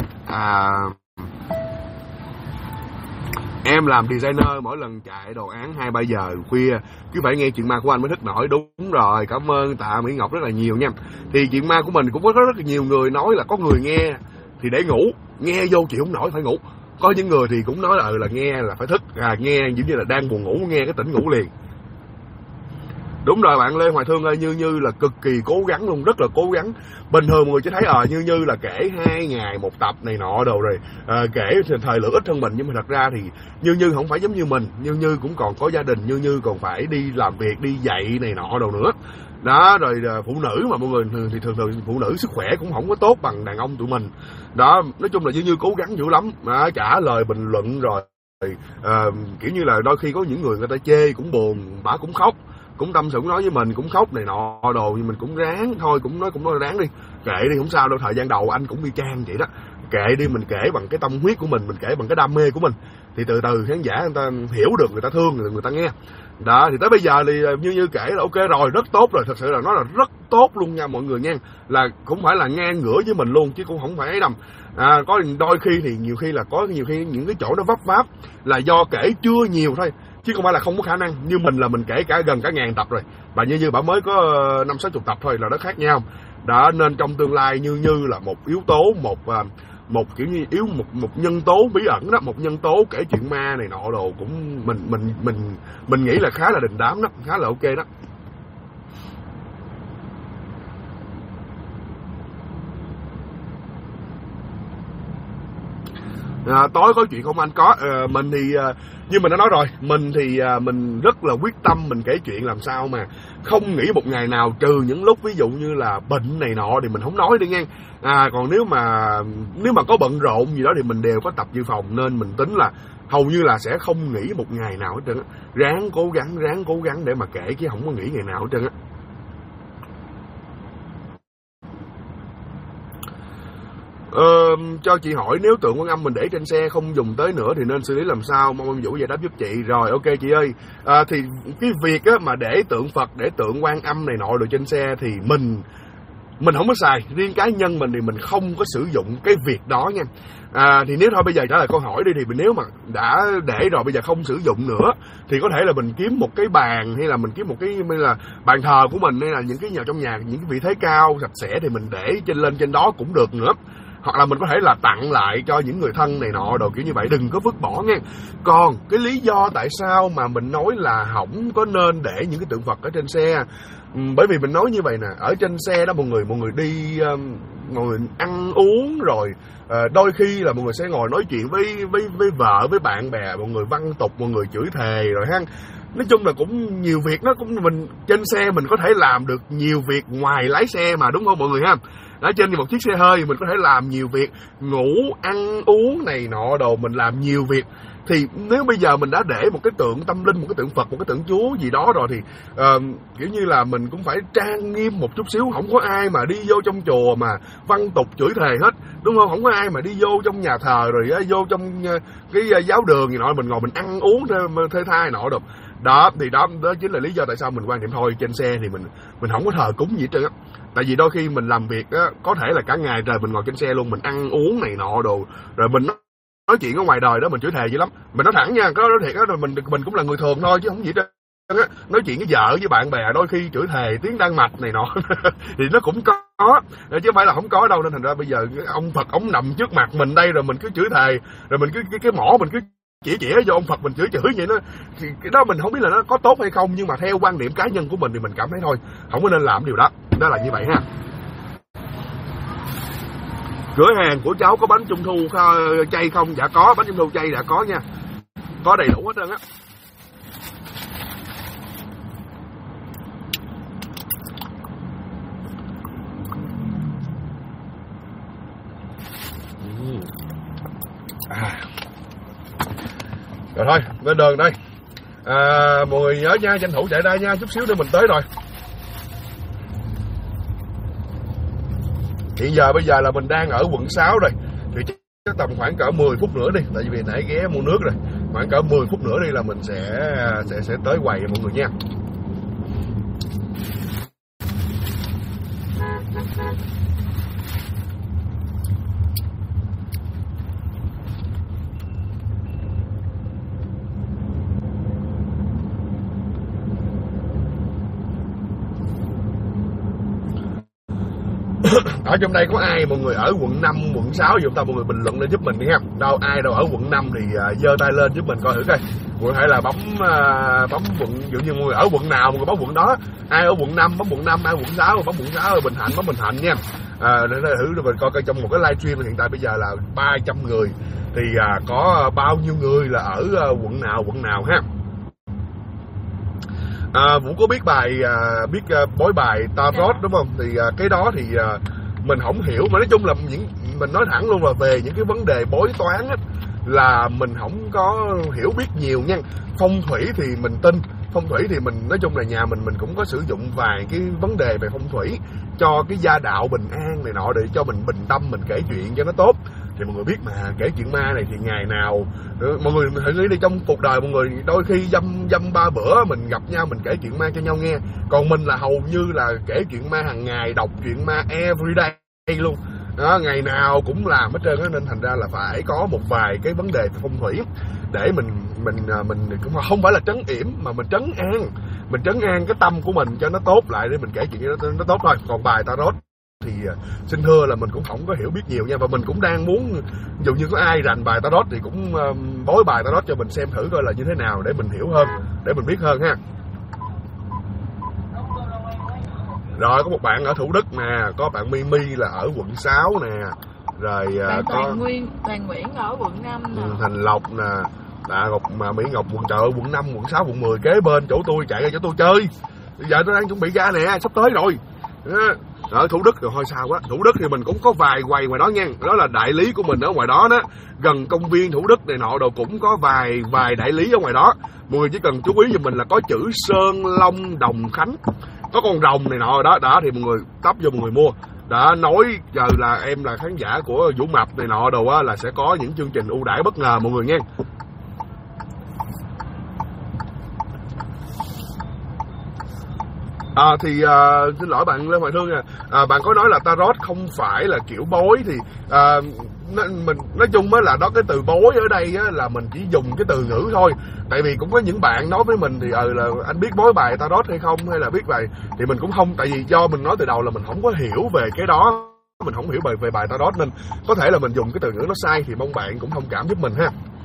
S1: Em làm designer, mỗi lần chạy đồ án 2-3 giờ khuya cứ phải nghe chuyện ma của anh mới thức nổi. Đúng rồi, cảm ơn Tạ Mỹ Ngọc rất là nhiều nha. Thì chuyện ma của mình cũng có rất là nhiều người nói là có người nghe thì để ngủ, nghe vô chịu không nổi phải ngủ. Có những người thì cũng nói là nghe là phải thức, nghe giống như là đang buồn ngủ nghe cái tỉnh ngủ liền. Đúng rồi bạn Lê Hoài Thương ơi, Như là cực kỳ cố gắng luôn, rất là cố gắng. Bình thường mọi người chỉ thấy Như là kể 2 ngày một tập này nọ đồ rồi kể thời lượng ít hơn mình, nhưng mà thật ra thì Như không phải giống như mình, Như cũng còn có gia đình, Như còn phải đi làm việc, đi dạy này nọ đồ nữa. Đó, rồi phụ nữ mà mọi người thì thường phụ nữ sức khỏe cũng không có tốt bằng đàn ông tụi mình. Đó, nói chung là Như cố gắng dữ lắm, trả lời bình luận rồi kiểu như là đôi khi có những người ta chê cũng buồn, bả cũng khóc, cũng tâm sự cũng nói với mình, cũng khóc này nọ đồ, nhưng mình cũng ráng thôi, cũng nói ráng đi, kệ đi không sao đâu. Thời gian đầu anh cũng y chang vậy đó, kệ đi, mình kể bằng cái tâm huyết của mình kể bằng cái đam mê của mình, thì từ từ khán giả người ta hiểu được, người ta thương, người ta nghe. Đó, thì tới bây giờ thì Như kể là ok rồi, rất tốt rồi, thật sự là nó là rất tốt luôn nha mọi người nha, là cũng phải là ngang ngửa với mình luôn chứ cũng không phải đầm. Có đôi khi thì nhiều khi những cái chỗ nó vấp váp là do kể chưa nhiều thôi, chứ không phải là không có khả năng. Như mình là mình kể gần cả 1000 tập rồi, và Như bà mới có 50-60 tập thôi, là nó khác nhau. Đó, nên trong tương lai Như là một yếu tố, một kiểu như một nhân tố bí ẩn đó, một nhân tố kể chuyện ma này nọ đồ, cũng mình nghĩ là khá là đình đám đó, khá là ok đó. Tối có chuyện không anh? Có. Mình thì như mình đã nói rồi, mình thì mình rất là quyết tâm mình kể chuyện làm sao mà không nghỉ một ngày nào, trừ những lúc ví dụ như là bệnh này nọ thì mình không nói đi nha. Còn nếu mà có bận rộn gì đó thì mình đều có tập dự phòng, nên mình tính là hầu như là sẽ không nghỉ một ngày nào hết trơn á. Ráng cố gắng để mà kể, chứ không có nghỉ ngày nào hết trơn á. Cho chị hỏi, nếu tượng Quan Âm mình để trên xe không dùng tới nữa thì nên xử lý làm sao? Mong em Vũ giải đáp giúp chị. Rồi ok chị ơi, thì cái việc á, mà để tượng Phật, để tượng Quan Âm này nọ đồ trên xe thì mình không có xài. Riêng cá nhân mình thì mình không có sử dụng cái việc đó nha. Thì nếu thôi bây giờ trả lời câu hỏi đi, thì mình nếu mà đã để rồi bây giờ không sử dụng nữa thì có thể là mình kiếm một cái bàn, hay là mình kiếm một cái là bàn thờ của mình, hay là những cái nhà trong nhà, những cái vị thế cao sạch sẽ thì mình để lên trên đó cũng được nữa. Hoặc là mình có thể là tặng lại cho những người thân này nọ đồ kiểu như vậy, đừng có vứt bỏ nha. Còn cái lý do tại sao mà mình nói là không có nên để những cái tượng Phật ở trên xe, bởi vì mình nói như vậy nè, ở trên xe đó mọi người đi, mọi người ăn uống rồi đôi khi là mọi người sẽ ngồi nói chuyện với vợ, với bạn bè, mọi người văn tục, mọi người chửi thề rồi ha. Nói chung là cũng nhiều việc, nó cũng mình trên xe mình có thể làm được nhiều việc ngoài lái xe mà, đúng không mọi người ha? Ở trên một chiếc xe hơi mình có thể làm nhiều việc, ngủ, ăn uống này nọ đồ, mình làm nhiều việc. Thì nếu bây giờ mình đã để một cái tượng tâm linh, một cái tượng Phật, một cái tượng Chúa gì đó rồi thì kiểu như là mình cũng phải trang nghiêm một chút xíu. Không có ai mà đi vô trong chùa mà văn tục chửi thề hết, đúng không? Không có ai mà đi vô trong nhà thờ rồi vô trong cái giáo đường gì nọ mình ngồi mình ăn uống thê thai nọ được. Đó chính là lý do tại sao mình quan niệm thôi trên xe thì mình không có thờ cúng gì hết trơn á. Tại vì đôi khi mình làm việc á, có thể là cả ngày trời mình ngồi trên xe luôn, mình ăn uống này nọ đồ, rồi mình nói chuyện ở ngoài đời đó mình chửi thề dữ lắm. Mình nói thẳng nha, có nói thiệt á, rồi mình cũng là người thường thôi chứ không gì hết trơn á. Nói chuyện với vợ với bạn bè đôi khi chửi thề tiếng Đan Mạch này nọ thì nó cũng có chứ không phải là không có đâu. Nên thành ra bây giờ ông Phật ông nằm trước mặt mình đây rồi mình cứ chửi thề, rồi mình cứ cái mỏ mình cứ chỉ vô ông Phật mình chửi vậy đó, thì cái đó mình không biết là nó có tốt hay không, nhưng mà theo quan điểm cá nhân của mình thì mình cảm thấy thôi không có nên làm điều đó. Đó là như vậy ha. Cửa hàng của cháu có bánh trung thu chay không? Dạ có, bánh trung thu chay đã có nha, có đầy đủ hết trơn á. Rồi thôi, lên đường đây. Mọi người nhớ nha, tranh thủ chạy đây nha, chút xíu nữa mình tới rồi. Hiện giờ bây giờ là mình đang ở quận 6 rồi. Thì chắc tầm khoảng cỡ 10 phút nữa đi, tại vì nãy ghé mua nước rồi. Khoảng cỡ 10 phút nữa đi là mình sẽ tới quầy mọi người nha. Ở trong đây có ai mọi người ở quận 5, quận 6 giùm ta, mọi người bình luận lên giúp mình đi ha. Đâu ai đâu ở quận 5 thì giơ tay lên giúp mình coi thử coi. Mọi người hãy là bấm quận, ví dụ như mọi người ở quận nào mọi người bấm quận đó. Ai ở quận 5 bấm quận 5, ai ở quận 6 bấm quận 6, Bình Thạnh bấm Bình Thạnh nha. Để thử rồi mình coi trong một cái livestream hiện tại bây giờ là 300 người thì có bao nhiêu người là ở quận nào ha. Vũ có biết bói bài tarot đúng không? Thì cái đó thì mình không hiểu, mà nói chung là mình nói thẳng luôn là về những cái vấn đề bói toán á, là mình không có hiểu biết nhiều nha. Phong thủy thì mình tin, phong thủy thì mình nói chung là nhà mình cũng có sử dụng vài cái vấn đề về phong thủy cho cái gia đạo bình an này nọ để cho mình bình tâm mình kể chuyện cho nó tốt. Thì mọi người biết mà, kể chuyện ma này thì ngày nào mọi người thử nghĩ đi, trong cuộc đời mọi người đôi khi dăm ba bữa mình gặp nhau mình kể chuyện ma cho nhau nghe, còn mình là hầu như là kể chuyện ma hàng ngày, đọc chuyện ma everyday luôn đó, ngày nào cũng làm hết trơn á. Nên thành ra là phải có một vài cái vấn đề về phong thủy để mình cũng không phải là trấn yểm mà mình trấn an cái tâm của mình cho nó tốt lại, để mình kể chuyện nó tốt thôi. Còn bài tarot thì xin thưa là mình cũng không có hiểu biết nhiều nha, và mình cũng đang muốn ví dụ như có ai rành bài tarot thì cũng bói bài tarot cho mình xem thử coi là như thế nào để mình hiểu hơn, để mình biết hơn ha. Rồi có một bạn ở Thủ Đức nè, có bạn Mimi là ở quận 6 nè, rồi
S2: bạn
S1: có
S2: Toàn Nguyễn ở quận 5 nè,
S1: Thành Lộc nè, Mỹ Ngọc quận Chợ quận 5, quận 6, quận 10 kế bên chỗ tôi, chạy ra chỗ tôi chơi. Bây giờ tôi đang chuẩn bị ra nè, sắp tới rồi. Ở Thủ Đức rồi thôi sao quá. Thủ Đức thì mình cũng có vài quầy ngoài đó nha. Đó là đại lý của mình ở ngoài đó đó. Gần công viên Thủ Đức này nọ đồ cũng có vài đại lý ở ngoài đó. Mọi người chỉ cần chú ý giùm mình là có chữ Sơn Long Đồng Khánh, có con rồng này nọ đó thì mọi người tấp vô mọi người mua. Đã nói giờ là em là khán giả của Vũ Mập này nọ đồ á, là sẽ có những chương trình ưu đãi bất ngờ mọi người nha. Xin lỗi bạn Lê Hoài Thương nha. Bạn có nói là tarot không phải là kiểu bói thì mình nói chung á là đó, cái từ bói ở đây á, là mình chỉ dùng cái từ ngữ thôi. Tại vì cũng có những bạn nói với mình thì là anh biết bói bài tarot hay không, hay là biết bài, thì mình cũng không, tại vì do mình nói từ đầu là mình không có hiểu về cái đó, mình không hiểu về bài tarot nên có thể là mình dùng cái từ ngữ nó sai, thì mong bạn cũng thông cảm giúp mình ha.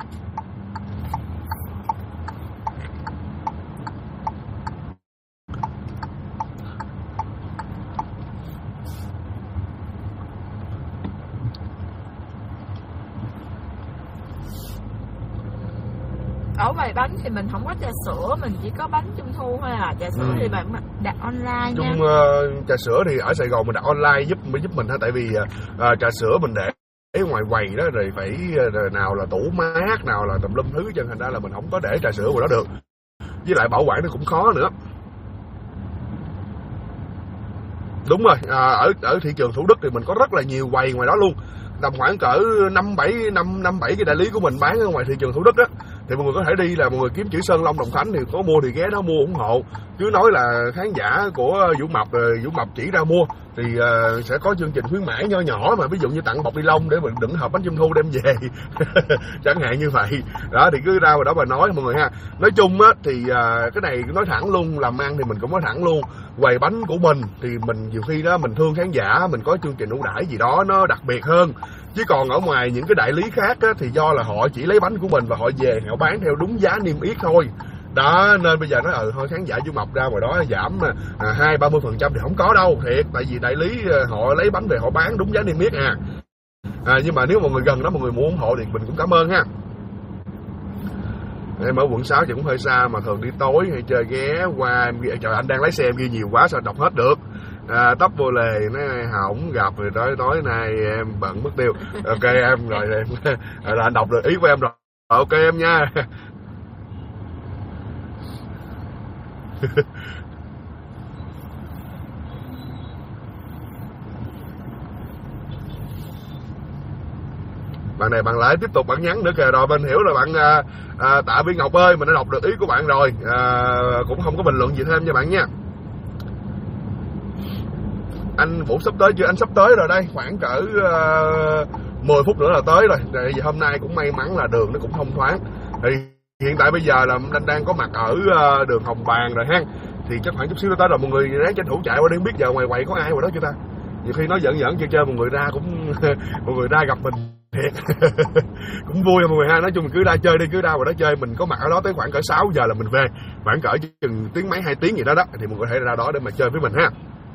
S2: ở quầy bánh thì mình không có trà sữa, mình chỉ có bánh trung thu thôi à. Trà sữa thì bạn đặt online nha.
S1: Trà sữa thì ở Sài Gòn mình đặt online giúp mình ha, tại vì trà sữa mình để ngoài quầy đó rồi phải nào là tủ mát, nào là tùm lum thứ, cho thành ra là mình không có để trà sữa vào đó được, với lại bảo quản nó cũng khó nữa. Đúng rồi, ở thị trường Thủ Đức thì mình có rất là nhiều quầy ngoài đó luôn, tầm khoảng cỡ 5-7 cái đại lý của mình bán ở ngoài thị trường Thủ Đức đó. thì mọi người có thể đi là mọi người kiếm chữ Sơn Long Đồng Khánh, thì có mua thì ghé đó mua ủng hộ, cứ nói là khán giả của Vũ Mập chỉ ra mua thì sẽ có chương trình khuyến mãi nhỏ nhỏ, mà ví dụ như tặng bọc ni lông để mình đựng hộp bánh trung thu đem về chẳng hạn như vậy đó, thì cứ ra vào đó mà nói mọi người ha. Nói chung á thì cái này nói thẳng luôn, làm ăn thì mình cũng nói thẳng luôn, quầy bánh của mình thì mình nhiều khi đó mình thương khán giả, mình có chương trình ưu đãi gì đó nó đặc biệt hơn, chứ còn ở ngoài những cái đại lý khác á, thì do là họ chỉ lấy bánh của mình và họ về họ bán theo đúng giá niêm yết thôi đó, nên bây giờ nói thôi khán giả Vũ Mập ra ngoài đó giảm 20-30% thì không có đâu thiệt, tại vì đại lý họ lấy bánh về họ bán đúng giá niêm yết nhưng mà nếu mọi người gần đó mọi người muốn ủng hộ thì mình cũng cảm ơn ha. Em ở quận 6 thì cũng hơi xa, mà thường đi tối hay chơi ghé qua em ghi, trời anh đang lái xe em ghi nhiều quá sao đọc hết được. Tóc vô lề nó hỏng gặp rồi tối nay em bận mất tiêu. Ok em rồi em là anh đọc được ý của em rồi. Ok em nha. Bạn này bạn lại tiếp tục bạn nhắn nữa kìa, rồi mình hiểu rồi bạn Tạ Viên Ngọc ơi, mình đã đọc được ý của bạn rồi, cũng không có bình luận gì thêm nha bạn nha. Anh Vũ sắp tới chưa? Anh sắp tới rồi đây, khoảng cỡ 10 phút nữa là tới rồi. Tại vì hôm nay cũng may mắn là đường nó cũng thông thoáng. Thì hiện tại bây giờ là anh đang có mặt ở đường Hồng Bàng rồi ha. Thì chắc khoảng chút xíu nữa tới rồi, mọi người ráng tranh thủ chạy qua đi, không biết giờ ngoài quầy có ai ngoài đó chưa ta. Nhiều khi nói giỡn chơi mọi người ra cũng mọi người ra gặp mình thiệt cũng vui mọi người ha. Nói chung mình cứ ra chơi đi, cứ ra vào đó chơi, mình có mặt ở đó tới khoảng cỡ 6 giờ là mình về, khoảng cỡ chừng tiếng mấy 2 tiếng gì đó thì mọi người có thể ra đó để mà chơi với mình ha.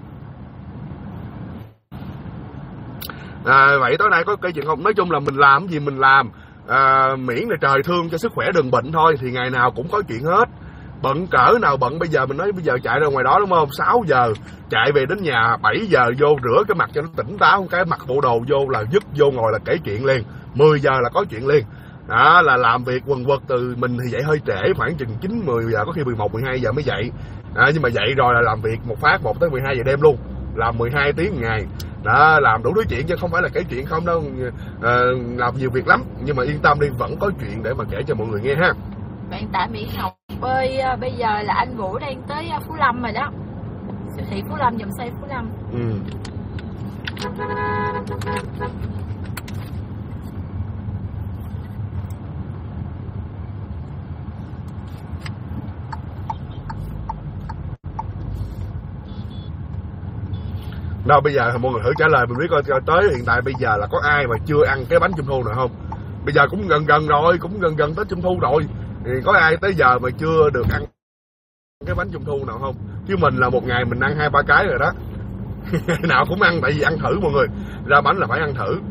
S1: Vậy tối nay có cái chuyện không? Nói chung là mình làm gì mình làm, miễn là trời thương cho sức khỏe đừng bệnh thôi, thì ngày nào cũng có chuyện hết. Bận cỡ nào bận, bây giờ mình nói bây giờ chạy ra ngoài đó đúng không, 6 giờ chạy về đến nhà, 7 giờ vô rửa cái mặt cho nó tỉnh táo, cái mặc bộ đồ vô là dứt vô ngồi là kể chuyện liền, 10 giờ là có chuyện liền. Đó là làm việc quần quật, từ mình thì dậy hơi trễ, khoảng chừng 9-10 giờ, có khi 11-12 giờ mới dậy. Nhưng mà dậy rồi là làm việc một phát 1 tới 12 giờ đêm luôn, làm 12 tiếng một ngày. Đó, làm đủ thứ chuyện chứ không phải là kể chuyện không đâu, làm nhiều việc lắm, nhưng mà yên tâm đi, vẫn có chuyện để mà kể cho mọi người nghe ha.
S2: Bạn Tạ Mỹ Ngọc ơi, bây giờ là anh Vũ đang tới Phú Lâm rồi đó, siêu thị Phú Lâm, dòng xoay Phú Lâm.
S1: Đâu bây giờ mọi người thử trả lời mình biết coi tới hiện tại bây giờ là có ai mà chưa ăn cái bánh trung thu nào không? Bây giờ cũng gần rồi, cũng gần tới trung thu rồi, thì có ai tới giờ mà chưa được ăn cái bánh trung thu nào không? Chứ mình là một ngày mình ăn 2-3 cái rồi đó. Ngày nào cũng ăn, tại vì ăn thử mọi người, ra bánh là phải ăn thử.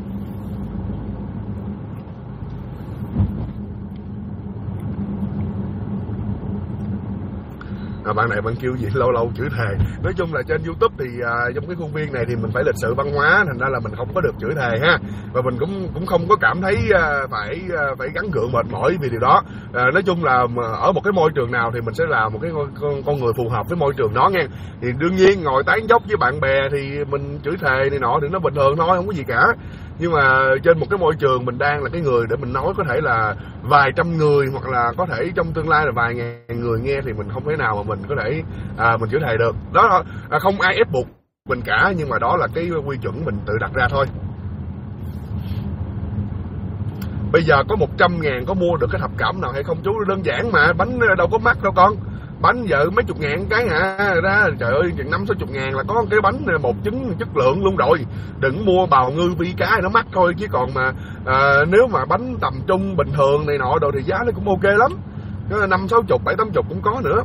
S1: Bạn này bạn kêu gì lâu chửi thề. Nói chung là trên YouTube thì trong cái khuôn viên này thì mình phải lịch sự văn hóa, thành ra là mình không có được chửi thề ha, và mình cũng không có cảm thấy phải gắn gượng mệt mỏi vì điều đó. Nói chung là ở một cái môi trường nào thì mình sẽ là một cái con người phù hợp với môi trường đó nha. Thì đương nhiên ngồi tán dốc với bạn bè thì mình chửi thề này nọ thì nó bình thường thôi, không có gì cả. Nhưng mà trên một cái môi trường mình đang là cái người để mình nói có thể là vài trăm người, hoặc là có thể trong tương lai là vài ngàn người nghe, thì mình không thể nào mà mình có thể mình chửi thề được. Đó không ai ép buộc mình cả, nhưng mà đó là cái quy chuẩn mình tự đặt ra thôi. Bây giờ có 100.000 có mua được cái thập cẩm nào hay không chú? Đơn giản mà, bánh đâu có mắc đâu con. Bánh giờ mấy chục ngàn cái hả ra, trời ơi, chừng 50-60 ngàn là có cái bánh một trứng chất lượng luôn rồi. Đừng mua bào ngư vi cá nó mắc thôi, chứ còn mà nếu mà bánh tầm trung bình thường này nọ đồ thì giá nó cũng ok lắm, 50-60, 70-80 cũng có nữa.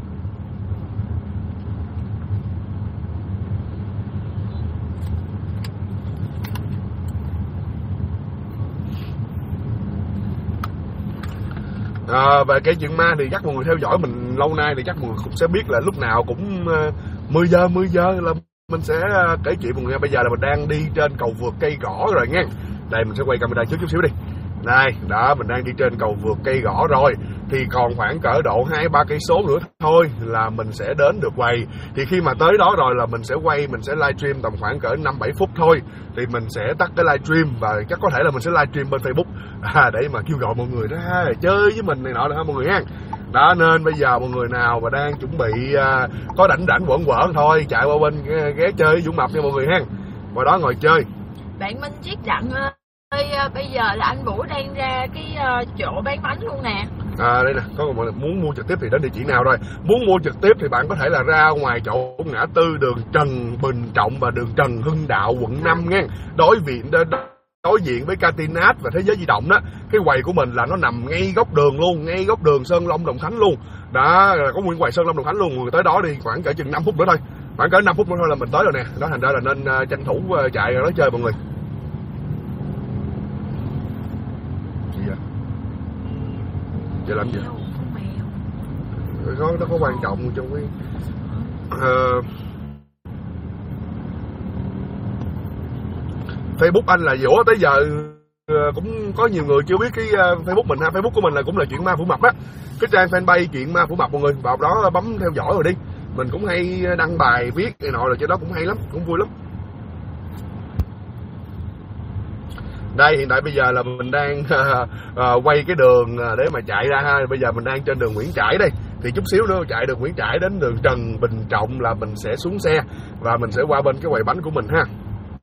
S1: Về cái chuyện ma thì chắc mọi người theo dõi mình lâu nay thì chắc mọi người cũng sẽ biết là lúc nào cũng 10 giờ là mình sẽ kể chuyện mọi người. Bây giờ là mình đang đi trên cầu vượt cây gõ rồi nha. Đây mình sẽ quay camera trước chút xíu đi. Đây, đó mình đang đi trên cầu vượt cây gõ rồi. thì còn khoảng cỡ độ 2-3 cây số nữa thôi là mình sẽ đến được quầy. Thì khi mà tới đó rồi là mình sẽ mình sẽ livestream tầm khoảng cỡ 5-7 phút thôi. Thì mình sẽ tắt cái livestream và chắc có thể là mình sẽ livestream bên Facebook để mà kêu gọi mọi người ra chơi với mình này nọ được ha mọi người ha. Đó, nên bây giờ mọi người nào mà đang chuẩn bị có rảnh quẩn thôi, chạy qua bên ghé chơi với Dũng Mập nha mọi người ha. Qua đó ngồi chơi.
S2: Bạn Minh Chiết Đặng ơi, bây giờ là anh Vũ đang ra cái chỗ bán bánh luôn nè.
S1: Đây nè, có mọi người muốn mua trực tiếp thì đến địa chỉ nào rồi. Muốn mua trực tiếp thì bạn có thể là ra ngoài chỗ ngã tư đường Trần Bình Trọng và đường Trần Hưng Đạo quận 5 nha. Đối diện với Catinat và Thế Giới Di Động đó. Cái quầy của mình là nó nằm ngay góc đường luôn, ngay góc đường Sơn Long Đồng Khánh luôn. Đó, có nguyên quầy Sơn Long Đồng Khánh luôn. Người tới đó đi khoảng cỡ chừng 5 phút nữa thôi. Khoảng cỡ 5 phút nữa thôi là mình tới rồi nè. Đó, thành ra là nên tranh thủ chạy rồi đó chơi mọi người. Gì vậy? Chơi làm gì? Nó có quan trọng trong cái Facebook anh là Vũ. Tới giờ cũng có nhiều người chưa biết cái Facebook mình ha. Facebook của mình là cũng là Chuyện Ma Phủ Mập á. Cái trang fanpage Chuyện Ma Phủ Mập mọi người vào đó bấm theo dõi rồi đi. Mình cũng hay đăng bài viết này nọ rồi, trên đó cũng hay lắm, cũng vui lắm. Đây hiện tại bây giờ là mình đang quay cái đường để mà chạy ra ha. Bây giờ mình đang trên đường Nguyễn Trãi đây. Thì chút xíu nữa chạy được Nguyễn Trãi đến đường Trần Bình Trọng là mình sẽ xuống xe và mình sẽ qua bên cái quầy bánh của mình ha.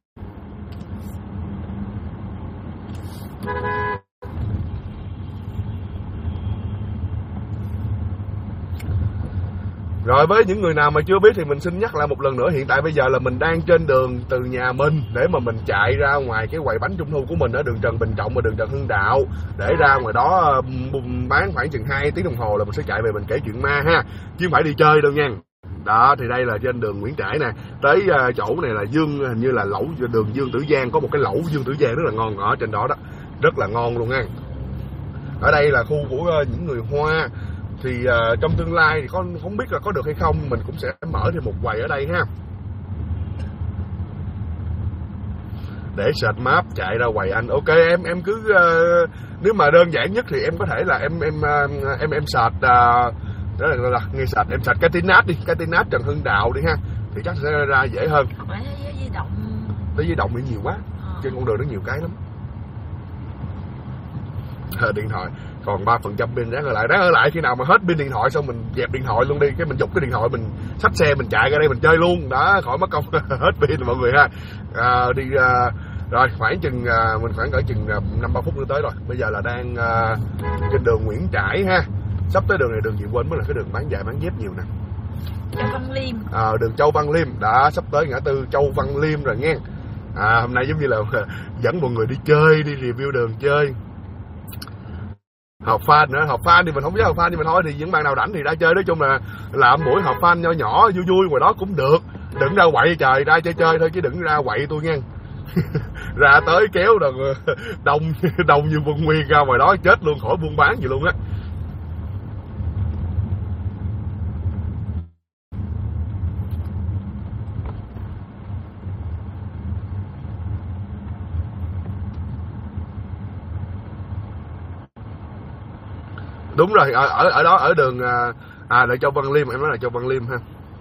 S1: Rồi với những người nào mà chưa biết thì mình xin nhắc lại một lần nữa. Hiện tại bây giờ là mình đang trên đường từ nhà mình để mà mình chạy ra ngoài cái quầy bánh trung thu của mình ở đường Trần Bình Trọng và đường Trần Hưng Đạo. Để ra ngoài đó bán khoảng chừng 2 tiếng đồng hồ là mình sẽ chạy về mình kể chuyện ma ha. Chứ không phải đi chơi đâu nha. Đó thì đây là trên đường Nguyễn Trãi nè. Tới chỗ này là hình như là lẩu đường Dương Tử Giang. Có một cái lẩu Dương Tử Giang rất là ngon ở trên đó đó. Rất là ngon luôn nha. Ở đây là khu của những người Hoa. Thì trong tương lai thì không biết là có được hay không, mình cũng sẽ mở thêm một quầy ở đây ha. Để search map chạy ra quầy anh. Ok em cứ nếu mà đơn giản nhất thì em có thể là em search đó là nghe search em search Catinat đi, Catinat Trần Hưng Đạo đi ha. Thì chắc sẽ ra dễ hơn.
S2: Thế giới di động.
S1: Thế giới di động thì nhiều quá. Trên con đường nó nhiều cái lắm. Điện thoại còn 3% pin đáng ở lại khi nào mà hết pin điện thoại xong mình dẹp điện thoại luôn đi, cái mình giục cái điện thoại mình xách xe mình chạy ra đây mình chơi luôn đó, khỏi mất công hết pin mọi người ha. Rồi khoảng chừng mình khoảng cỡ chừng 5-3 phút nữa tới rồi. Bây giờ là đang trên đường Nguyễn Trãi ha. Sắp tới đường này đường gì quên mất là cái đường bán giày bán dép nhiều nè.
S2: Châu Văn Liêm.
S1: Đường Châu Văn Liêm đã sắp tới ngã tư Châu Văn Liêm rồi nghe. Hôm nay giống như là dẫn mọi người đi chơi, đi review đường chơi. Họp fan nữa, họp fan thì mình không biết họp fan, nhưng mà thôi thì những bạn nào rảnh thì ra chơi. Nói chung là làm buổi họp fan nho nhỏ vui vui ngoài đó cũng được. Đừng ra quậy trời, ra chơi thôi chứ đừng ra quậy tôi nghe. Ra tới kéo đông như Vân Nguyên ra ngoài đó chết luôn, khỏi buôn bán gì luôn á. Đúng rồi, ở đó ở đường là Châu Văn Liêm, em nói là Châu Văn Liêm ha.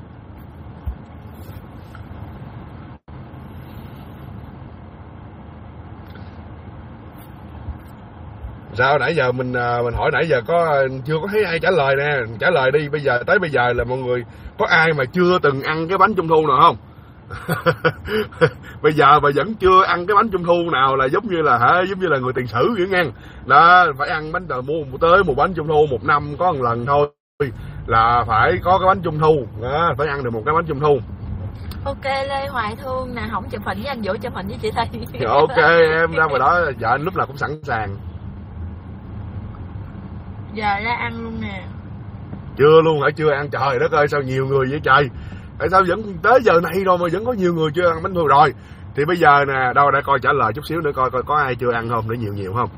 S1: Sao nãy giờ mình hỏi nãy giờ chưa có thấy ai trả lời nè, trả lời đi. Bây giờ là mọi người có ai mà chưa từng ăn cái bánh trung thu nào không? Bây giờ mà vẫn chưa ăn cái bánh trung thu nào là giống như là người tiền sử vậy nghe. Đó, phải ăn bánh mua một bánh trung thu một năm có một lần thôi là phải có cái bánh trung thu. Đó, phải ăn được một cái bánh trung thu.
S2: Ok Lê Hoài Thương nè, không chụp hình với anh Vũ, chụp hình với chị Thi.
S1: Ok em ra ngoài đó, dạ anh lúc nào cũng sẵn sàng.
S2: Giờ ra ăn luôn nè.
S1: Chưa luôn hả? Chưa ăn, trời đất ơi sao nhiều người vậy trời. Tại sao vẫn tới giờ này rồi mà vẫn có nhiều người chưa ăn bánh thu rồi. Thì bây giờ nè, đâu để coi trả lời chút xíu nữa coi có ai chưa ăn không, để nhiều không.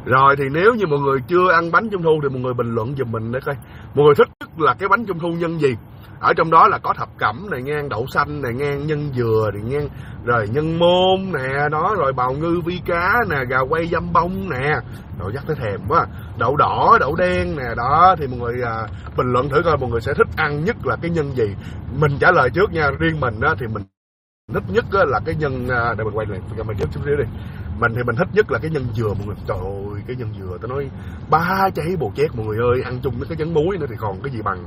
S1: Rồi thì nếu như mọi người chưa ăn bánh trung thu thì mọi người bình luận giùm mình để coi mọi người thích nhất là cái bánh trung thu nhân gì. Ở trong đó là có thập cẩm này ngang, đậu xanh này ngang, nhân dừa này ngang, rồi nhân môn nè, đó, rồi bào ngư vi cá nè, gà quay dăm bông nè, rồi dắt tới thèm quá, đậu đỏ, đậu đen nè, đó. Thì mọi người bình luận thử coi mọi người sẽ thích ăn nhất là cái nhân gì. Mình trả lời trước nha, riêng mình á thì mình thích nhất là cái nhân, để mình quay lại cho mình trước chút xíu đi. Mình thì mình thích nhất là cái nhân dừa mọi người. Trời ơi, cái nhân dừa tao nói 3 cháy bồ chét mọi người ơi, ăn chung với cái trứng muối nữa thì còn cái gì bằng.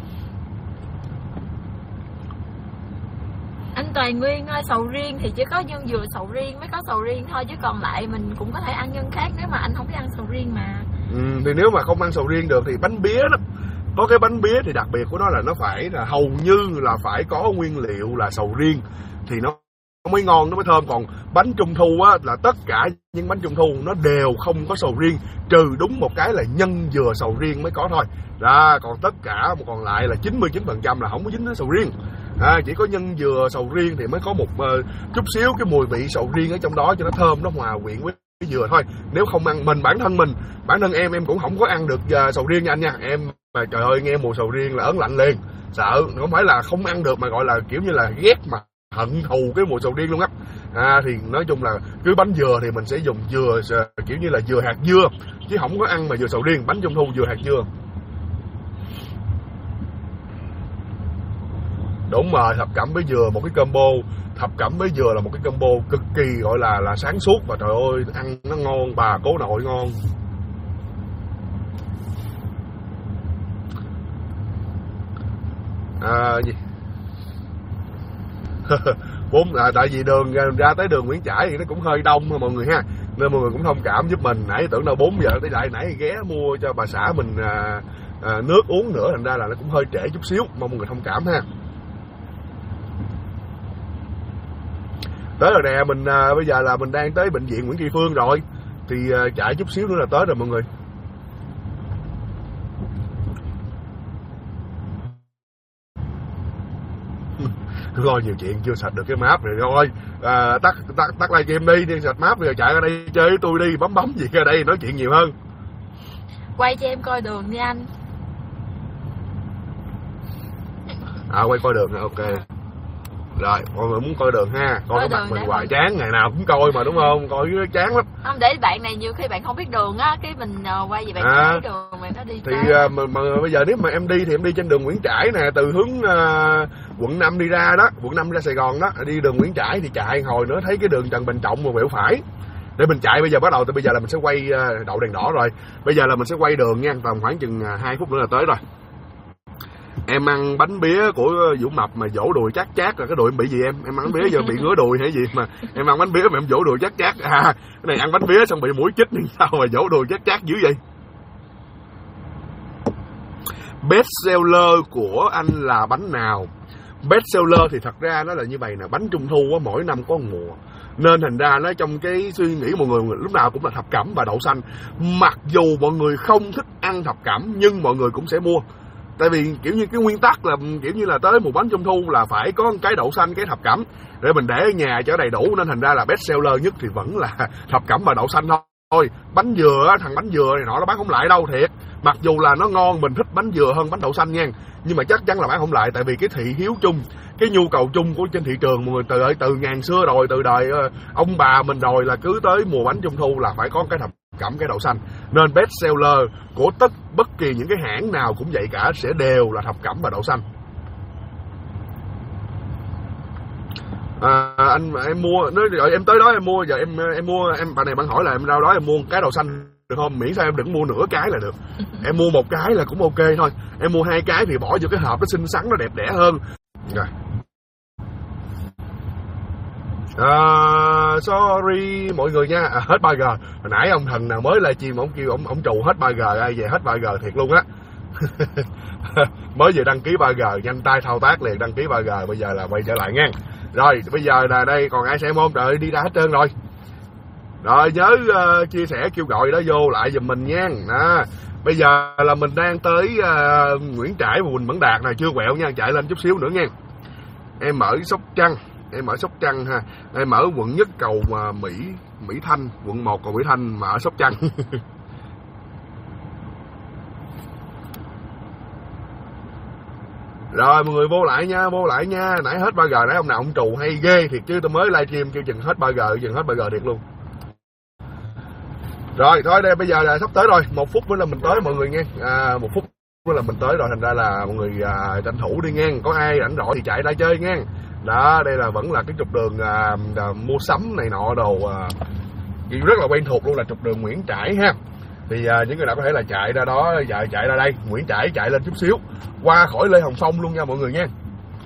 S2: Anh Toàn Nguyên ơi, sầu riêng thì chỉ có nhân dừa sầu riêng mới có sầu riêng thôi, chứ còn lại mình cũng có thể ăn nhân khác nếu mà anh không biết ăn sầu riêng mà.
S1: Thì nếu mà không ăn sầu riêng được thì bánh bía đó, có cái bánh bía thì đặc biệt của nó là nó phải là hầu như là phải có nguyên liệu là sầu riêng thì nó mới ngon, nó mới thơm. Còn bánh trung thu á là tất cả những bánh trung thu nó đều không có sầu riêng, trừ đúng một cái là nhân dừa sầu riêng mới có thôi. Đó, còn tất cả còn lại là 99% là không có dính đến sầu riêng. Chỉ có nhân dừa sầu riêng thì mới có một chút xíu cái mùi vị sầu riêng ở trong đó cho nó thơm, nó hòa quyện với cái dừa thôi. Nếu không ăn, bản thân em cũng không có ăn được sầu riêng nha anh nha. Em mà trời ơi nghe mùi sầu riêng là ớn lạnh liền, sợ, không phải là không ăn được mà gọi là kiểu như là ghét mà hận thù cái mùi sầu riêng luôn á. Thì nói chung là cứ bánh dừa thì mình sẽ dùng dừa kiểu như là dừa hạt dưa, chứ không có ăn mà dừa sầu riêng. Bánh trung thu dừa hạt dưa. Đúng rồi, thập cẩm với dừa một cái combo. Thập cẩm với dừa là một cái combo cực kỳ gọi là sáng suốt và trời ơi ăn nó ngon, bà cố nội ngon. Gì tại vì đường ra tới đường Nguyễn Trãi thì nó cũng hơi đông mọi người ha, nên mọi người cũng thông cảm giúp mình. Nãy tưởng đâu 4 giờ tới lại, nãy ghé mua cho bà xã mình nước uống nữa, thành ra là nó cũng hơi trễ chút xíu, mong mọi người thông cảm ha. Tới rồi nè, mình bây giờ là mình đang tới bệnh viện Nguyễn Tri Phương rồi, thì chạy chút xíu nữa là tới rồi mọi người. Lo nhiều chuyện chưa sạch được cái map rồi thôi. Tắt livestream đi sạch map rồi chạy ra đây chơi với tôi đi, bấm gì ra đây nói chuyện nhiều hơn.
S2: Quay cho em coi đường đi anh.
S1: Quay coi đường, ok. Rồi, mọi người muốn coi đường ha, coi cái mặt mình hoài chán, ngày nào cũng coi mà đúng không? Coi chán lắm.
S2: Không, để bạn này nhiều khi bạn không biết đường á, cái mình quay về bạn thấy đường mà nó đi. Thì
S1: mà bây giờ nếu mà em đi thì em đi trên đường Nguyễn Trãi nè, từ hướng quận 5 đi ra đó, quận 5 ra Sài Gòn đó, đi đường Nguyễn Trãi thì chạy hồi nữa thấy cái đường Trần Bình Trọng mà quẹo phải. Để mình chạy bây giờ bắt đầu từ bây giờ là mình sẽ quay đậu đèn đỏ rồi. Bây giờ là mình sẽ quay đường nha, tầm khoảng chừng 2 phút nữa là tới rồi. Em ăn bánh bía của Vũ Mập mà vỗ đùi chát chát là cái đùi em bị gì em? Em ăn bánh bía giờ bị ngứa đùi hay gì mà em ăn bánh bía mà em vỗ đùi chát chát. Cái này ăn bánh bía xong bị mũi chích nên sao mà vỗ đùi chát chát dữ vậy? Best seller của anh là bánh nào? Best seller thì thật ra nó là như vậy nè, bánh trung thu á, mỗi năm có một mùa. Nên thành ra nó trong cái suy nghĩ mọi người lúc nào cũng là thập cẩm và đậu xanh. Mặc dù mọi người không thích ăn thập cẩm nhưng mọi người cũng sẽ mua. Tại vì kiểu như cái nguyên tắc là kiểu như là tới một bánh trung thu là phải có cái đậu xanh, cái thập cẩm để mình để ở nhà cho đầy đủ, nên thành ra là best seller nhất thì vẫn là thập cẩm và đậu xanh thôi. Bánh dừa, thằng bánh dừa này nọ nó bán không lại đâu thiệt. Mặc dù là nó ngon, mình thích bánh dừa hơn bánh đậu xanh nha, nhưng mà chắc chắn là bán không lại, tại vì cái thị hiếu chung, cái nhu cầu chung của trên thị trường mọi người từ ngàn xưa rồi, từ đời ông bà mình rồi là cứ tới mùa bánh trung thu là phải có cái thập cẩm, cái đậu xanh. Nên best seller của bất kỳ những cái hãng nào cũng vậy cả, sẽ đều là thập cẩm và đậu xanh. Em mua nói rồi em tới đó em mua, giờ em mua, em bạn này bạn hỏi là em ra đó em mua cái đậu xanh được không, miễn sao em đừng mua nửa cái là được. Em mua một cái là cũng ok thôi, em mua 2 cái thì bỏ vô cái hộp nó xinh xắn, nó đẹp đẽ hơn. Rồi. Sorry mọi người nha, hết 3G. Hồi nãy ông thần nào mới livestream ông kêu ông trù hết 3G, ai về hết 3G thiệt luôn á. Mới vừa đăng ký 3G, nhanh tay thao tác liền đăng ký 3G, bây giờ là quay trở lại nha. Rồi bây giờ là đây còn ai xem không? Trời đi ra hết trơn rồi. Rồi nhớ chia sẻ kêu gọi đó vô lại giùm mình nha. Bây giờ là mình đang tới Nguyễn Trãi và Quỳnh Mẫn Đạt này, chưa quẹo nha, chạy lên chút xíu nữa nha. Em ở Sóc Trăng ha, em ở quận Nhất Cầu Mỹ Mỹ Thanh, quận 1 còn Mỹ Thanh mà ở Sóc Trăng. Rồi mọi người vô lại nha, nãy hết 3G, nãy ông nào ông trù hay ghê thiệt chứ, tôi mới livestream kêu chừng hết 3G, chừng hết 3G thiệt luôn. Rồi thôi đây bây giờ là sắp tới rồi, 1 phút nữa là mình tới mọi người nghe. 1 phút nữa là mình tới rồi, thành ra là mọi người tranh thủ đi nghe, có ai rảnh rỗi thì chạy ra chơi nghe. Đó, đây là vẫn là cái trục đường mua sắm này nọ đồ rất là quen thuộc luôn, là trục đường Nguyễn Trãi ha. Thì những người nào có thể là chạy ra đó, chạy ra đây Nguyễn Trãi, chạy lên chút xíu qua khỏi Lê Hồng Phong luôn nha mọi người nha.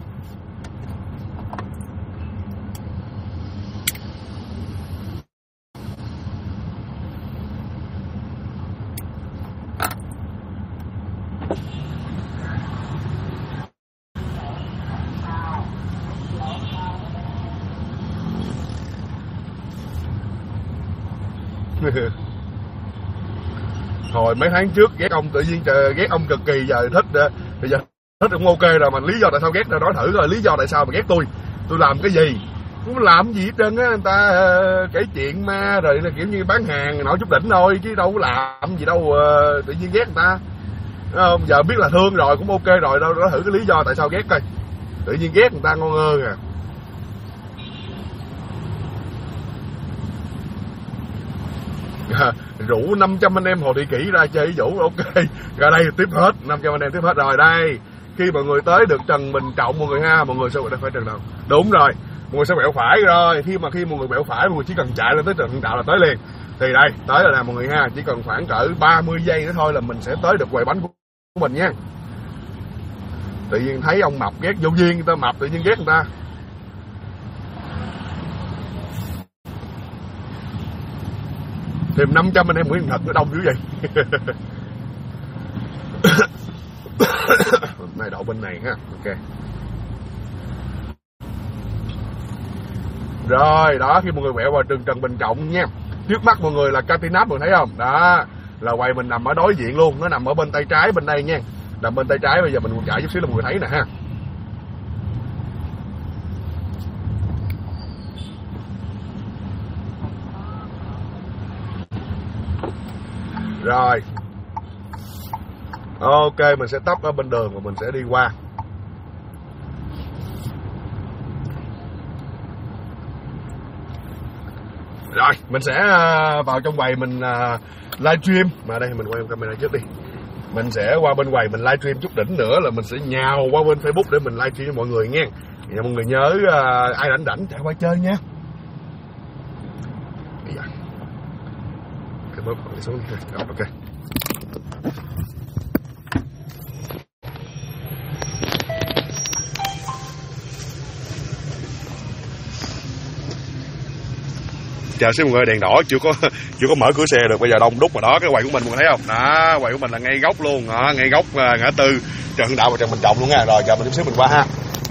S1: Hồi mấy tháng trước ghét ông, tự nhiên ghét ông cực kỳ, giờ thích, bây giờ thích cũng ok rồi, mà lý do tại sao ghét, nói thử rồi lý do tại sao mà ghét tôi làm cái gì, không làm gì hết trơn á. Người ta kể chuyện ma rồi kiểu như bán hàng nổi chút đỉnh thôi chứ đâu có làm gì đâu, tự nhiên ghét người ta. Không, giờ biết là thương rồi cũng ok rồi, đâu nói thử cái lý do tại sao ghét coi, tự nhiên ghét người ta ngon ơ à. Rủ 500 anh em Hồ Thị Kỷ ra chơi Vũ, ok, ra đây tiếp hết, 500 anh em tiếp hết rồi. Đây, khi mọi người tới được Trần Bình Trọng mọi người ha, mọi người sẽ phải Trần nào, đúng rồi, mọi người sẽ bẹo phải rồi. Khi mọi người bẹo phải, mọi người chỉ cần chạy lên tới Trần Hưng Đạo là tới liền. Thì đây, tới rồi nè mọi người ha, chỉ cần khoảng cỡ 30 giây nữa thôi là mình sẽ tới được quầy bánh của mình nha. Tự nhiên thấy ông mập ghét vô duyên, người ta mập tự nhiên ghét người ta. Thêm 500 anh em Nguyễn Thật nó đông dữ vậy. Này đậu bên này ha, ok. Rồi đó, khi mọi người quẹo vào đường Trần Bình Trọng nha, trước mắt mọi người là Catinat, mọi người thấy không? Đó là quầy mình nằm ở đối diện luôn, nó nằm ở bên tay trái bên đây nha, nằm bên tay trái. Bây giờ mình chạy chút xíu là mọi người thấy nè ha. Rồi ok, mình sẽ tấp ở bên đường và mình sẽ đi qua. Rồi mình sẽ vào trong quầy mình livestream. Mà đây mình quay camera trước đi. Mình sẽ qua bên quầy mình livestream chút đỉnh nữa là mình sẽ nhào qua bên Facebook để mình livestream cho mọi người nha. Và mọi người nhớ ai rảnh chạy qua chơi nha. Cái bóp đi xuống đi. Rồi, ok. Chờ xíu mọi người, đèn đỏ chưa có mở cửa xe được, bây giờ đông đúc mà đó. Cái quầy của mình mọi người thấy không? Đó, quầy của mình là ngay góc luôn, đó, ngay góc ngã tư Trần Hưng Đạo và Trần Bình Trọng luôn nha. Rồi chờ mình chút xíu mình qua ha.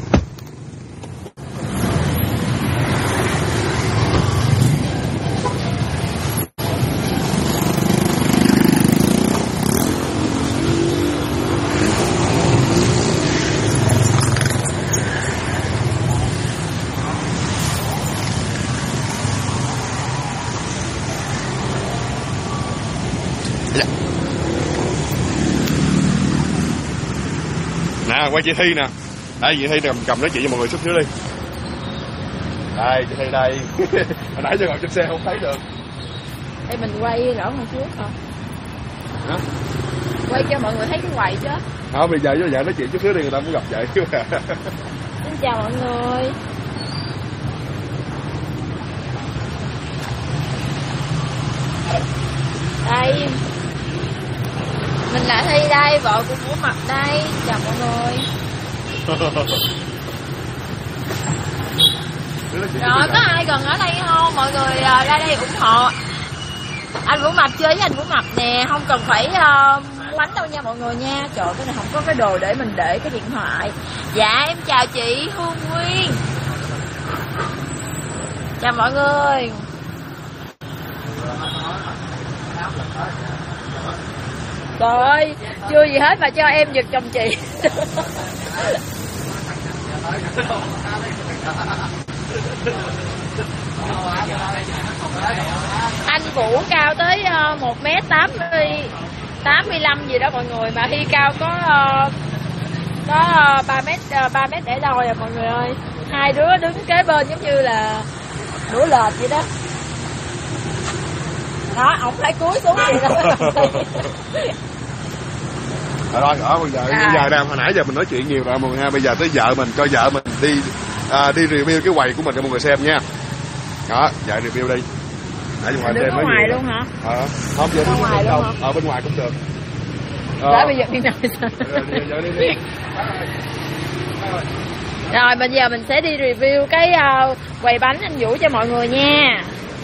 S1: Nè, quay chị Thi nè. Đây, chị Thi cầm nói chuyện cho mọi người chút xíu đi. Đây, chị Thi đây. Hồi nãy giờ ngồi trên xe không thấy được.
S2: Đây mình quay rõ một chút thôi. Hả? Quay cho mọi người thấy cái quầy chứ.
S1: Không, bây giờ nói chuyện chút xíu đi, người ta muốn gặp vậy.
S2: Xin chào mọi người. Đây, mình là Thi đây, vợ của Vũ Mập đây. Chào mọi người. Rồi, có ai gần ở đây không? Mọi người ra đây ủng hộ anh Vũ Mập chơi với anh Vũ Mập nè. Không cần phải mua bánh đâu nha mọi người nha. Trời, cái này không có cái đồ để mình để cái điện thoại. Dạ, em chào chị Hương Nguyên. Chào mọi người. Trời ơi, chưa gì hết mà cho em giật chồng chị. Anh Vũ cao tới 1m85 gì đó mọi người, mà Hy cao có 3 mét để đôi à mọi người ơi. Hai đứa đứng kế bên giống như là đũa lệch vậy đó. Đó, ổng phải cúi xuống vậy đó.
S1: Rồi bây giờ nè, hồi nãy giờ mình nói chuyện nhiều rồi mọi người ha, bây giờ tới vợ mình, cho vợ mình đi review cái quầy của mình cho mọi người xem nha. Đó, vợ review đi. Nãy giờ
S2: đứng ở ngoài luôn hả?
S1: Không, giờ đứng ngoài luôn hả? Ở bên ngoài cũng được.
S2: Đó, bây giờ đi nào sao? Rồi bây giờ mình sẽ đi review cái quầy bánh anh Vũ cho mọi người nha.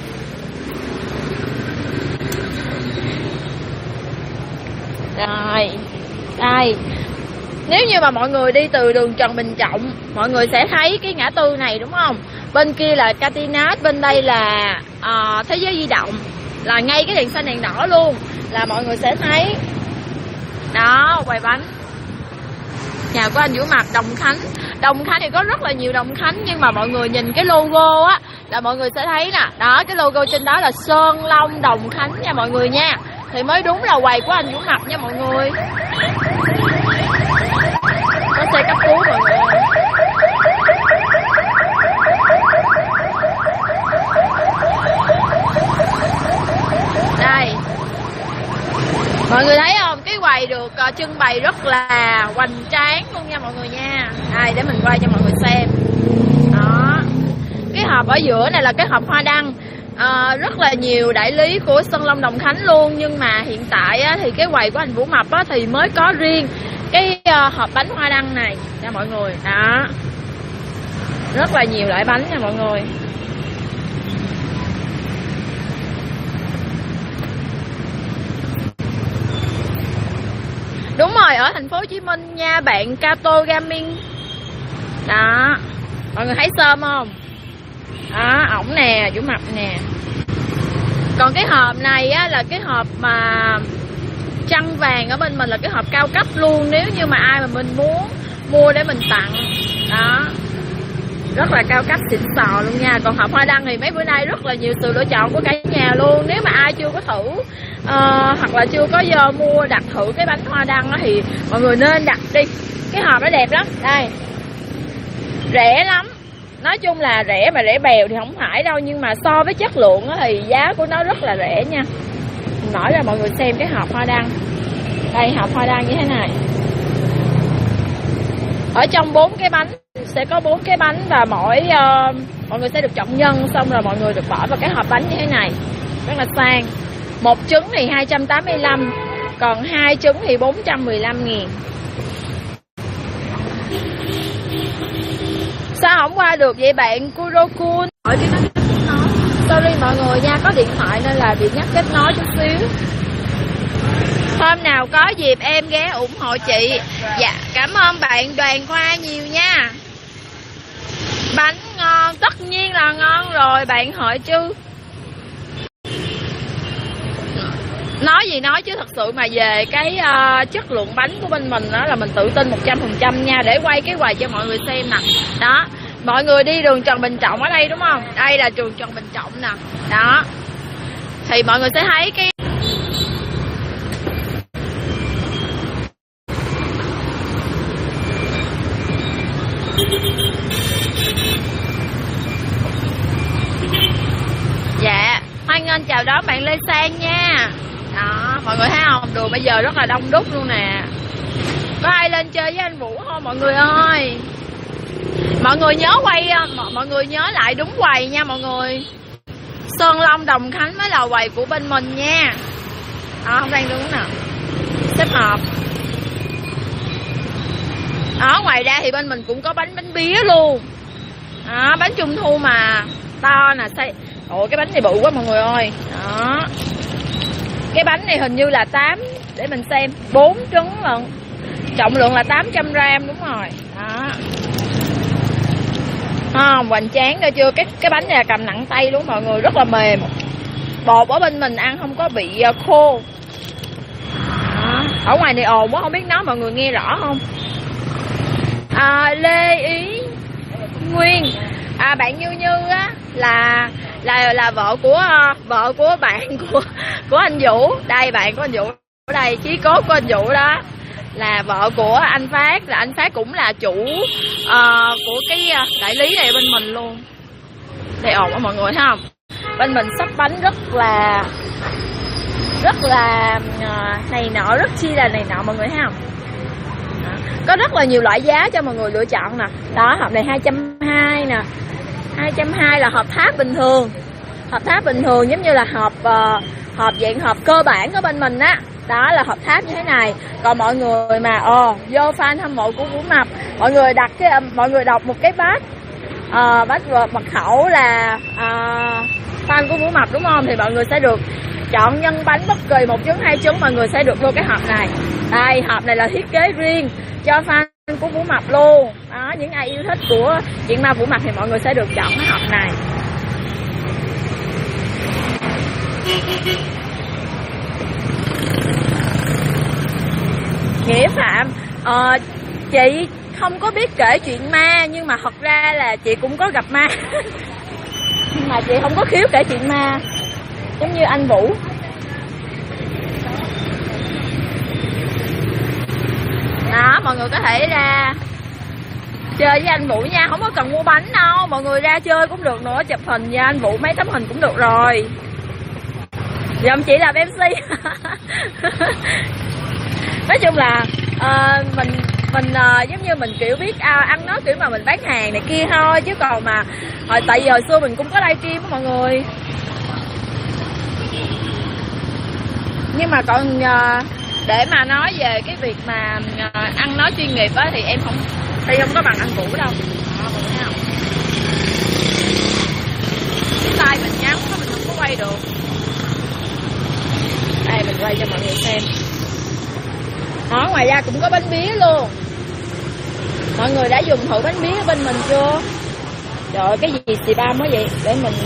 S2: Rồi đây, nếu như mà mọi người đi từ đường Trần Bình Trọng, mọi người sẽ thấy cái ngã tư này đúng không? Bên kia là Catinat, bên đây là Thế Giới Di Động, là ngay cái đèn xanh đèn đỏ luôn, là mọi người sẽ thấy đó quầy bánh nhà của anh Vũ Mặt Đồng Khánh. Đồng Khánh thì có rất là nhiều Đồng Khánh, nhưng mà mọi người nhìn cái logo á là mọi người sẽ thấy nè, đó cái logo trên đó là Sơn Long Đồng Khánh nha mọi người nha, thì mới đúng là quầy của anh Vũ Mặt nha mọi người. Có xe cấp cứu mọi người. Đây, mọi người thấy không, cái quầy được trưng bày rất là hoành tráng luôn nha mọi người nha. Đây, để mình quay cho mọi người xem. Đó, cái hộp ở giữa này là cái hộp hoa đăng. Rất là nhiều đại lý của Sơn Long Đồng Khánh luôn, nhưng mà hiện tại á, thì cái quầy của anh Vũ Mập á, thì mới có riêng cái hộp bánh hoa đăng này nha mọi người. Đó, rất là nhiều loại bánh nha mọi người. Đúng rồi, ở thành phố Hồ Chí Minh nha bạn, Kato Gaming. Đó, mọi người thấy sơm không? Đó, ổng nè, Vũ Mập nè. Còn cái hộp này á là cái hộp mà trăng vàng ở bên mình, là cái hộp cao cấp luôn, nếu như mà ai mà mình muốn mua để mình tặng. Đó, rất là cao cấp xịn sò luôn nha. Còn hộp hoa đăng thì mấy bữa nay rất là nhiều sự lựa chọn của cả nhà luôn. Nếu mà ai chưa có thử hoặc là chưa có giờ mua đặt thử cái bánh hoa đăng đó, thì mọi người nên đặt đi. Cái hộp nó đẹp lắm. Đây, rẻ lắm. Nói chung là rẻ mà rẻ bèo thì không phải đâu, nhưng mà so với chất lượng thì giá của nó rất là rẻ nha. Mình mở ra mọi người xem cái hộp hoa đăng. Đây, hộp hoa đăng như thế này. Ở trong 4 cái bánh sẽ có 4 cái bánh, và mọi người sẽ được chọn nhân, xong rồi mọi người được bỏ vào cái hộp bánh như thế này, rất là sang. Một trứng thì 285, còn 2 trứng thì 415.000. Sao không qua được vậy bạn Kurokun? Hỏi cái kết nối. Sorry mọi người nha, có điện thoại nên là bị nhắc kết nối chút xíu. Hôm nào có dịp em ghé ủng hộ chị. Dạ, cảm ơn bạn Đoàn Khoa nhiều nha. Bánh ngon, tất nhiên là ngon rồi bạn hỏi chứ. Nói gì nói chứ thật sự mà về cái chất lượng bánh của bên mình đó là mình tự tin 100% nha. Để quay cái quầy cho mọi người xem nè. Đó, mọi người đi đường Trần Bình Trọng ở đây đúng không? Đây là đường Trần Bình Trọng nè. Đó, thì mọi người sẽ thấy cái dạ, hoan nghênh chào đón bạn Lê Sang nha. Đó, mọi người thấy không? Đường bây giờ rất là đông đúc luôn nè. Có ai lên chơi với anh Vũ không mọi người ơi? Mọi người nhớ quay, mọi người nhớ lại đúng quầy nha mọi người. Sơn Long Đồng Khánh mới là quầy của bên mình nha. Đó, không đang đúng nè. Xếp hộp. Đó, ngoài ra thì bên mình cũng có bánh bía luôn. Đó, bánh trung thu mà to nè. Ủa, cái bánh này bự quá mọi người ơi. Đó, cái bánh này hình như là 8, để mình xem, 4 trứng lận, trọng lượng là 800 gram, đúng rồi. Đó, không, hoành tráng đâu chưa. Cái bánh này là cầm nặng tay luôn mọi người, rất là mềm. Bột ở bên mình ăn không có bị khô. Đó, ở ngoài này ồn quá, không biết nói mọi người nghe rõ không? Lê Ý Nguyên, bạn Như Như á, là là vợ của bạn của anh Vũ. Đây, bạn của anh Vũ ở đây, chí cốt của anh Vũ đó là vợ của anh Phát, là anh Phát cũng là chủ của cái đại lý này bên mình luôn. Đây ồn á mọi người thấy không? Bên mình sắp bánh rất là này nọ, rất chi là này nọ mọi người thấy không? Đó. Có rất là nhiều loại giá cho mọi người lựa chọn nè. Đó, hộp này 220 nè. 220 là hộp tháp bình thường. Hộp tháp bình thường giống như là hộp dạng hộp cơ bản của bên mình á. Đó là hộp tháp như thế này. Còn mọi người mà vô fan hâm mộ của Vũ Mập, mọi người đọc một cái badge mật khẩu là fan của Vũ Mập đúng không? Thì mọi người sẽ được chọn nhân bánh bất kỳ 1 trứng 2 trứng, mọi người sẽ được vô cái hộp này. Đây, hộp này là thiết kế riêng cho fan của Vũ Mập luôn. Đó, những ai yêu thích của chuyện ma Vũ Mập thì mọi người sẽ được chọn cái hộp này. Nghĩa Phạm, chị không có biết kể chuyện ma, nhưng mà thật ra là chị cũng có gặp ma. Nhưng mà chị không có khiếu kể chuyện ma giống như anh Vũ. Đó, mọi người có thể ra chơi với anh Vũ nha, không có cần mua bánh đâu, mọi người ra chơi cũng được nữa, chụp hình với anh Vũ mấy tấm hình cũng được rồi. Giọng chị làm MC. Nói chung là mình giống như mình kiểu biết ăn nói kiểu mà mình bán hàng này kia thôi, chứ còn mà tại vì hồi xưa mình cũng có livestream với mọi người. Nhưng mà còn để mà nói về cái việc mà ăn nói chuyên nghiệp á thì em không có bằng anh Vũ đâu. Mọi người thấy không? Cái tay mình ngắn quá mình không có quay được. Đây mình quay cho mọi người xem. Đó, ngoài ra cũng có bánh bía luôn. Mọi người đã dùng thử bánh bía ở bên mình chưa? Trời ơi, cái gì xì ba mới vậy? Để mình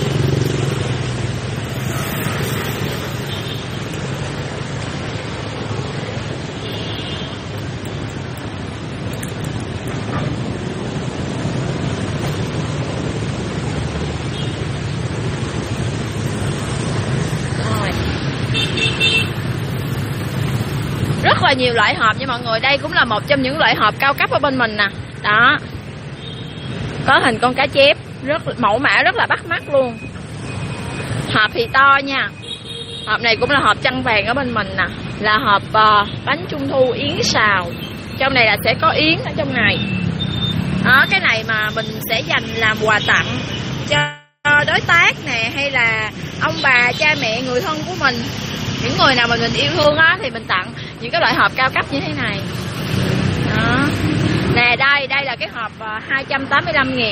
S2: rất là nhiều loại hộp nha mọi người. Đây cũng là một trong những loại hộp cao cấp ở bên mình nè. Đó, có hình con cá chép, mẫu mã rất là bắt mắt luôn. Hộp thì to nha. Hộp này cũng là hộp trăng vàng ở bên mình nè, là hộp bánh trung thu yến xào. Trong này là sẽ có yến ở trong này. Đó, cái này mà mình sẽ dành làm quà tặng cho đối tác nè, hay là ông bà, cha mẹ, người thân của mình, những người nào mà mình yêu thương á, thì mình tặng những cái loại hộp cao cấp như thế này. Đó. Nè, đây là cái hộp 285.000.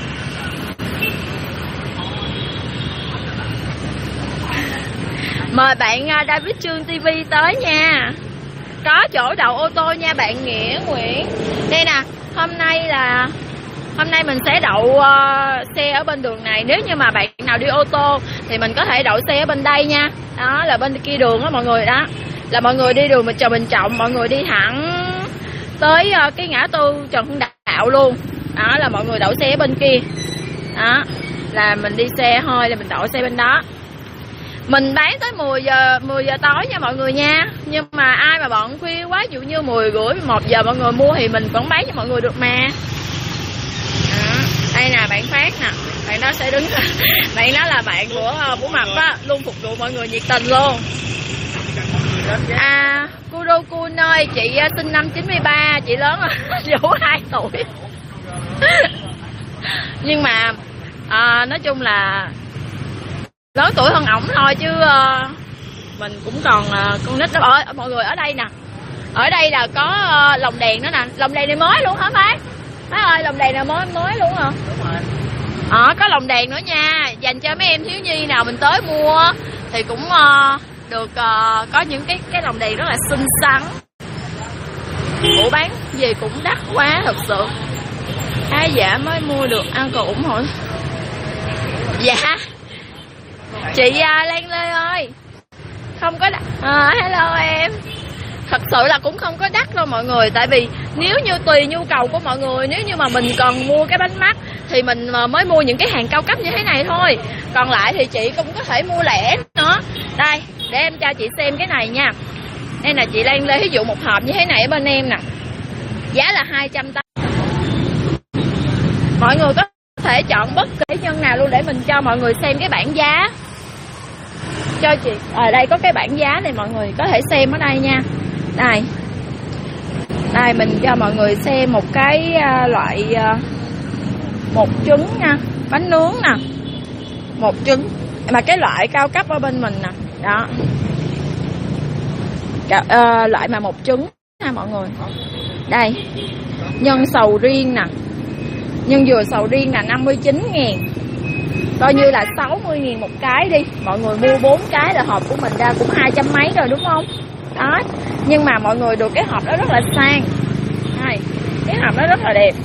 S2: Mời bạn David Trương TV tới nha. Có chỗ đậu ô tô nha bạn Nghĩa Nguyễn. Đây nè, hôm nay mình sẽ đậu xe ở bên đường này. Nếu như mà bạn nào đi ô tô thì mình có thể đậu xe ở bên đây nha. Đó là bên kia đường đó mọi người. Đó là mọi người đi đường Trần Bình Trọng, mọi người đi thẳng tới cái ngã tư Trần Hưng Đạo luôn. Đó là mọi người đậu xe ở bên kia. Đó là mình đi xe thôi, là mình đậu xe bên đó. Mình bán tới 10 giờ tối nha mọi người nha. Nhưng mà ai mà bận khuya quá, ví dụ như 10 rưỡi 11 giờ mọi người mua thì mình vẫn bán cho mọi người được mà. Đó. Đây nè, bạn Phát nè, bạn đó sẽ đứng. Bạn đó là bạn của Vũ Mập á, luôn phục vụ mọi người nhiệt tình luôn. Kurokun ơi, chị sinh năm 93, chị lớn rồi, Vũ 2 tuổi. Nhưng mà nói chung là lớn tuổi hơn ổng thôi, chứ mình cũng còn con nít đó. Mọi người ở đây nè, ở đây là có lồng đèn nữa nè. Lồng đèn này mới luôn hả Phát? Phát ơi, lồng đèn này mới luôn hả? Đúng rồi. Có lồng đèn nữa nha, dành cho mấy em thiếu nhi nào mình tới mua thì cũng được có những cái lồng đèn rất là xinh xắn. Ủa bán gì cũng đắt quá thật sự. Khá giả mới mua được, ăn còn ủng hộ. Dạ chị Lan Lê ơi, không có đắt. Hello em. Thật sự là cũng không có đắt đâu mọi người. Tại vì nếu như tùy nhu cầu của mọi người, nếu như mà mình cần mua cái bánh mắc thì mình mới mua những cái hàng cao cấp như thế này thôi. Còn lại thì chị cũng có thể mua lẻ nữa. Đây, để em cho chị xem cái này nha. Đây là chị Lan Lê, ví dụ một hộp như thế này ở bên em nè, giá là 280. Mọi người có thể chọn bất kỳ nhân nào luôn để mình cho mọi người xem cái bảng giá. Cho chị, ở đây có cái bảng giá này mọi người có thể xem ở đây nha. Đây. Đây mình cho mọi người xem một cái loại một trứng nha, bánh nướng nè. Một trứng mà cái loại cao cấp ở bên mình nè. Đó. Loại mà một trứng nha mọi người. Đây. Nhân sầu riêng nè. Nhân dừa sầu riêng là 59.000. Coi như là 60.000 một cái đi. Mọi người mua 4 cái là hộp của mình ra cũng 200 mấy rồi đúng không? Đó. Nhưng mà mọi người được cái hộp đó rất là sang. Đây, cái hộp đó rất là đẹp.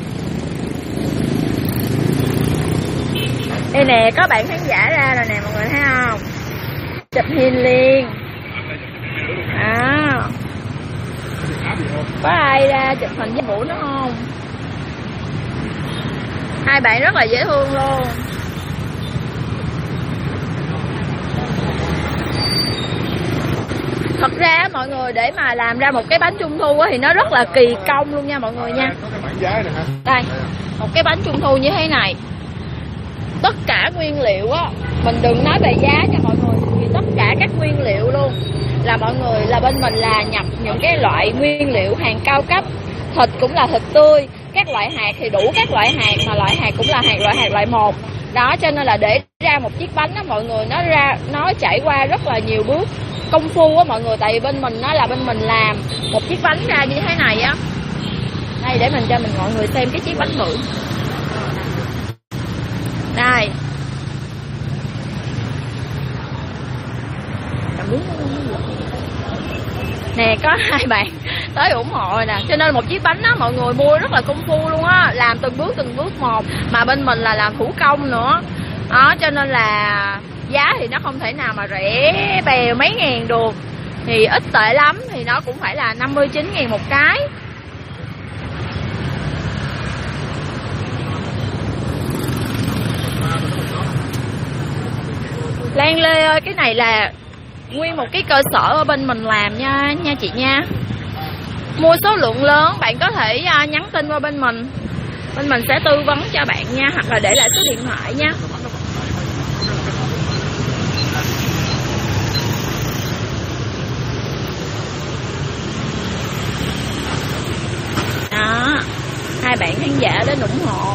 S2: Đây nè, có bạn khán giả ra rồi nè mọi người thấy không? Chụp hình liền. Có ai ra chụp hình với Vũ nữa không? Hai bạn rất là dễ thương luôn. Thật ra mọi người để mà làm ra một cái bánh trung thu thì nó rất là kỳ công luôn nha mọi người nha. Đây, một cái bánh trung thu như thế này. Tất cả nguyên liệu á, mình đừng nói về giá nha mọi người, vì tất cả các nguyên liệu luôn là mọi người là bên mình là nhập những cái loại nguyên liệu hàng cao cấp. Thịt cũng là thịt tươi, các loại hạt thì đủ các loại hạt, mà loại hạt cũng là loại 1. Đó, cho nên là để ra một chiếc bánh đó mọi người, nó trải qua rất là nhiều bước công phu á mọi người. Tại vì bên mình nó là bên mình làm một chiếc bánh ra như thế này á. Đây để mình cho mọi người xem cái chiếc bánh bự. Đây. Nè, có hai bạn tới ủng hộ rồi nè. Cho nên một chiếc bánh đó mọi người mua rất là công phu luôn á, làm từng bước một, mà bên mình là làm thủ công nữa. Đó, cho nên là giá thì nó không thể nào mà rẻ bèo mấy ngàn được. Thì ít tệ lắm thì nó cũng phải là 59.000 một cái. Lan Lê ơi, cái này là nguyên một cái cơ sở ở bên mình làm nha chị nha. Mua số lượng lớn bạn có thể nhắn tin qua bên mình sẽ tư vấn cho bạn nha, hoặc là để lại số điện thoại nha. Đó, hai bạn khán giả đến ủng hộ.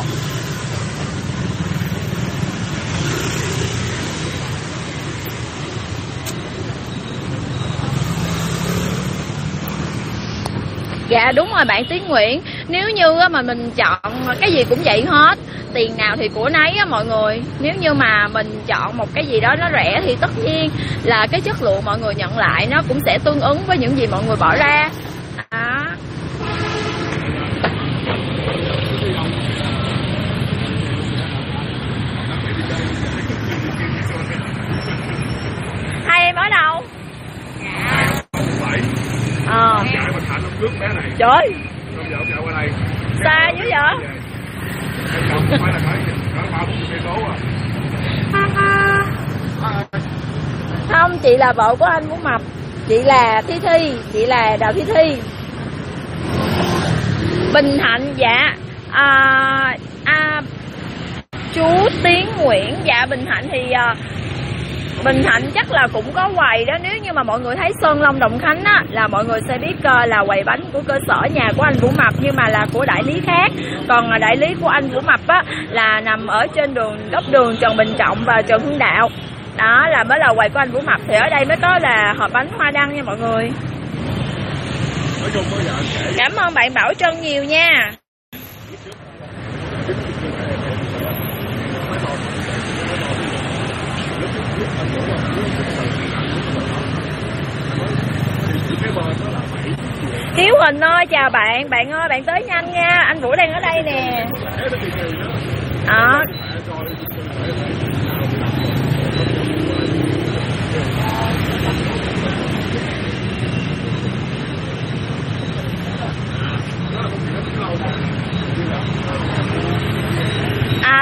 S2: Dạ đúng rồi bạn Tiến Nguyễn. Nếu như mà mình chọn cái gì cũng vậy hết, tiền nào thì của nấy á mọi người. Nếu như mà mình chọn một cái gì đó nó rẻ thì tất nhiên là cái chất lượng mọi người nhận lại nó cũng sẽ tương ứng với những gì mọi người bỏ ra. Đó. Hai em ở đâu? Trời, xa dữ vậy? Không, chị là vợ của anh Vũ Mập. Chị là Thi, chị là Đào Thi. Bình Thạnh, dạ. Chú Tiến Nguyễn, dạ Bình Thạnh thì Bình Thạnh chắc là cũng có quầy đó. Nếu như mà mọi người thấy Sơn Long Đồng Khánh á, là mọi người sẽ biết là quầy bánh của cơ sở nhà của anh Vũ Mập, nhưng mà là của đại lý khác. Còn đại lý của anh Vũ Mập á là nằm ở trên góc đường Trần Bình Trọng và Trần Hưng Đạo. Đó là mới là quầy của anh Vũ Mập. Thì ở đây mới có là hộp bánh hoa đăng nha mọi người. Cảm ơn bạn Bảo Trân nhiều nha. Hiếu Huỳnh ơi, chào bạn. Bạn ơi, bạn tới nhanh nha. Anh Vũ đang ở đây nè. Đó.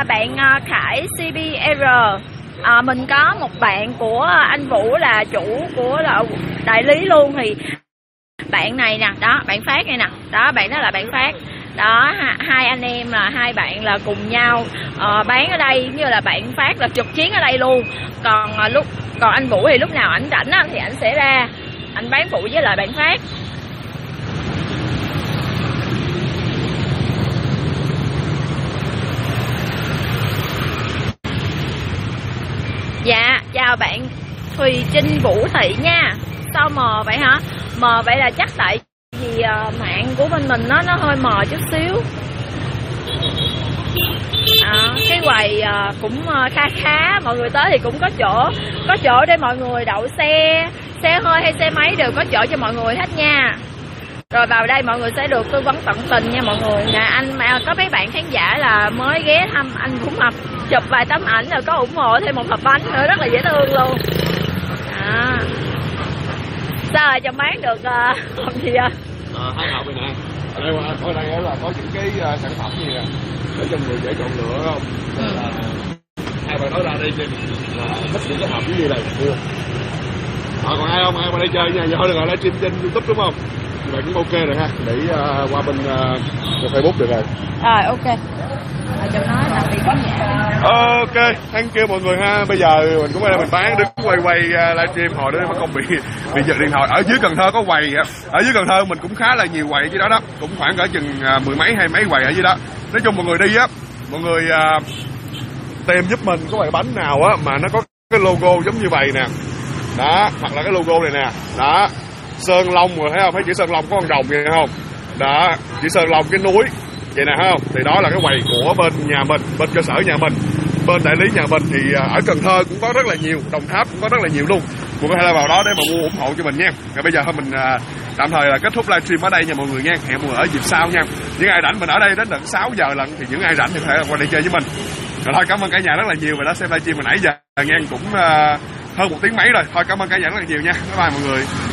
S2: bạn Khải CBR. Mình có một bạn của anh Vũ là chủ của là đại lý luôn, thì bạn này nè, đó bạn Phát này nè, đó bạn đó là bạn Phát đó. Hai anh em là hai bạn là cùng nhau bán ở đây, như là bạn Phát là trực chiến ở đây luôn, còn anh Vũ thì lúc nào ảnh rảnh thì ảnh sẽ ra ảnh bán phụ với lại bạn Phát. Dạ, chào bạn Thùy Trinh Vũ Thị nha. Sao mờ vậy hả? Mờ vậy là chắc tại vì mạng của bên mình nó hơi mờ chút xíu. Cái quầy cũng khá, mọi người tới thì cũng có chỗ để mọi người đậu xe hơi hay xe máy đều có chỗ cho mọi người hết nha. Rồi vào đây mọi người sẽ được tư vấn tận tình nha mọi người. Nè anh mà có mấy bạn khán giả là mới ghé thăm anh Vũ Mập, chụp vài tấm ảnh rồi có ủng hộ thêm một hộp bánh nữa, rất là dễ thương luôn. Sao rồi chồng bán được hộp gì ạ?
S1: 2 hộp này nè. Ở đây là có những cái sản phẩm gì nè để cho người dễ chọn lựa, không? Hai bạn nói ra đây xem là thích những cái hộp như này mua. Còn ai không? Ai qua đây chơi nha, thôi đừng gọi livestream trên YouTube đúng không? Thì bạn cũng ok rồi ha, để qua bên Facebook được rồi.
S2: Rồi ok. Chồng nói tạm biệt khán giả.
S1: Ok, thank you mọi người ha. Bây giờ mình cũng ở đây mình bán, đứng quay livestream hồi đó mà không bị giật điện thoại. Ở dưới Cần Thơ có quầy, ở dưới Cần Thơ mình cũng khá là nhiều quầy dưới đó, cũng khoảng cỡ chừng 10 mấy 20 mấy quầy ở dưới đó. Nói chung mọi người đi á, mọi người tìm giúp mình có quầy bánh nào á mà nó có cái logo giống như vậy nè, đó, hoặc là cái logo này nè, đó, Sơn Long rồi thấy không? Thấy chữ Sơn Long có con rồng vậy không? Đó, chữ Sơn Long cái núi vậy nè, thấy không? Thì đó là cái quầy của bên nhà mình, bên cơ sở nhà mình, bên đại lý nhà mình. Thì ở Cần Thơ cũng có rất là nhiều, Đồng Tháp cũng có rất là nhiều luôn. Mọi người có thể vào đó để mà mua ủng hộ cho mình nha. Rồi bây giờ thôi mình tạm thời là kết thúc livestream ở đây nha mọi người nha. Hẹn mọi người ở dịp sau nha. Những ai rảnh mình ở đây đến tận 6 giờ lận, thì những ai rảnh thì có thể là qua đây chơi với mình. Rồi thôi, cảm ơn cả nhà rất là nhiều vì đã xem livestream mình nãy giờ nha, cũng hơn 1 tiếng mấy rồi. Thôi cảm ơn cả nhà rất là nhiều nha. Bye bye mọi người.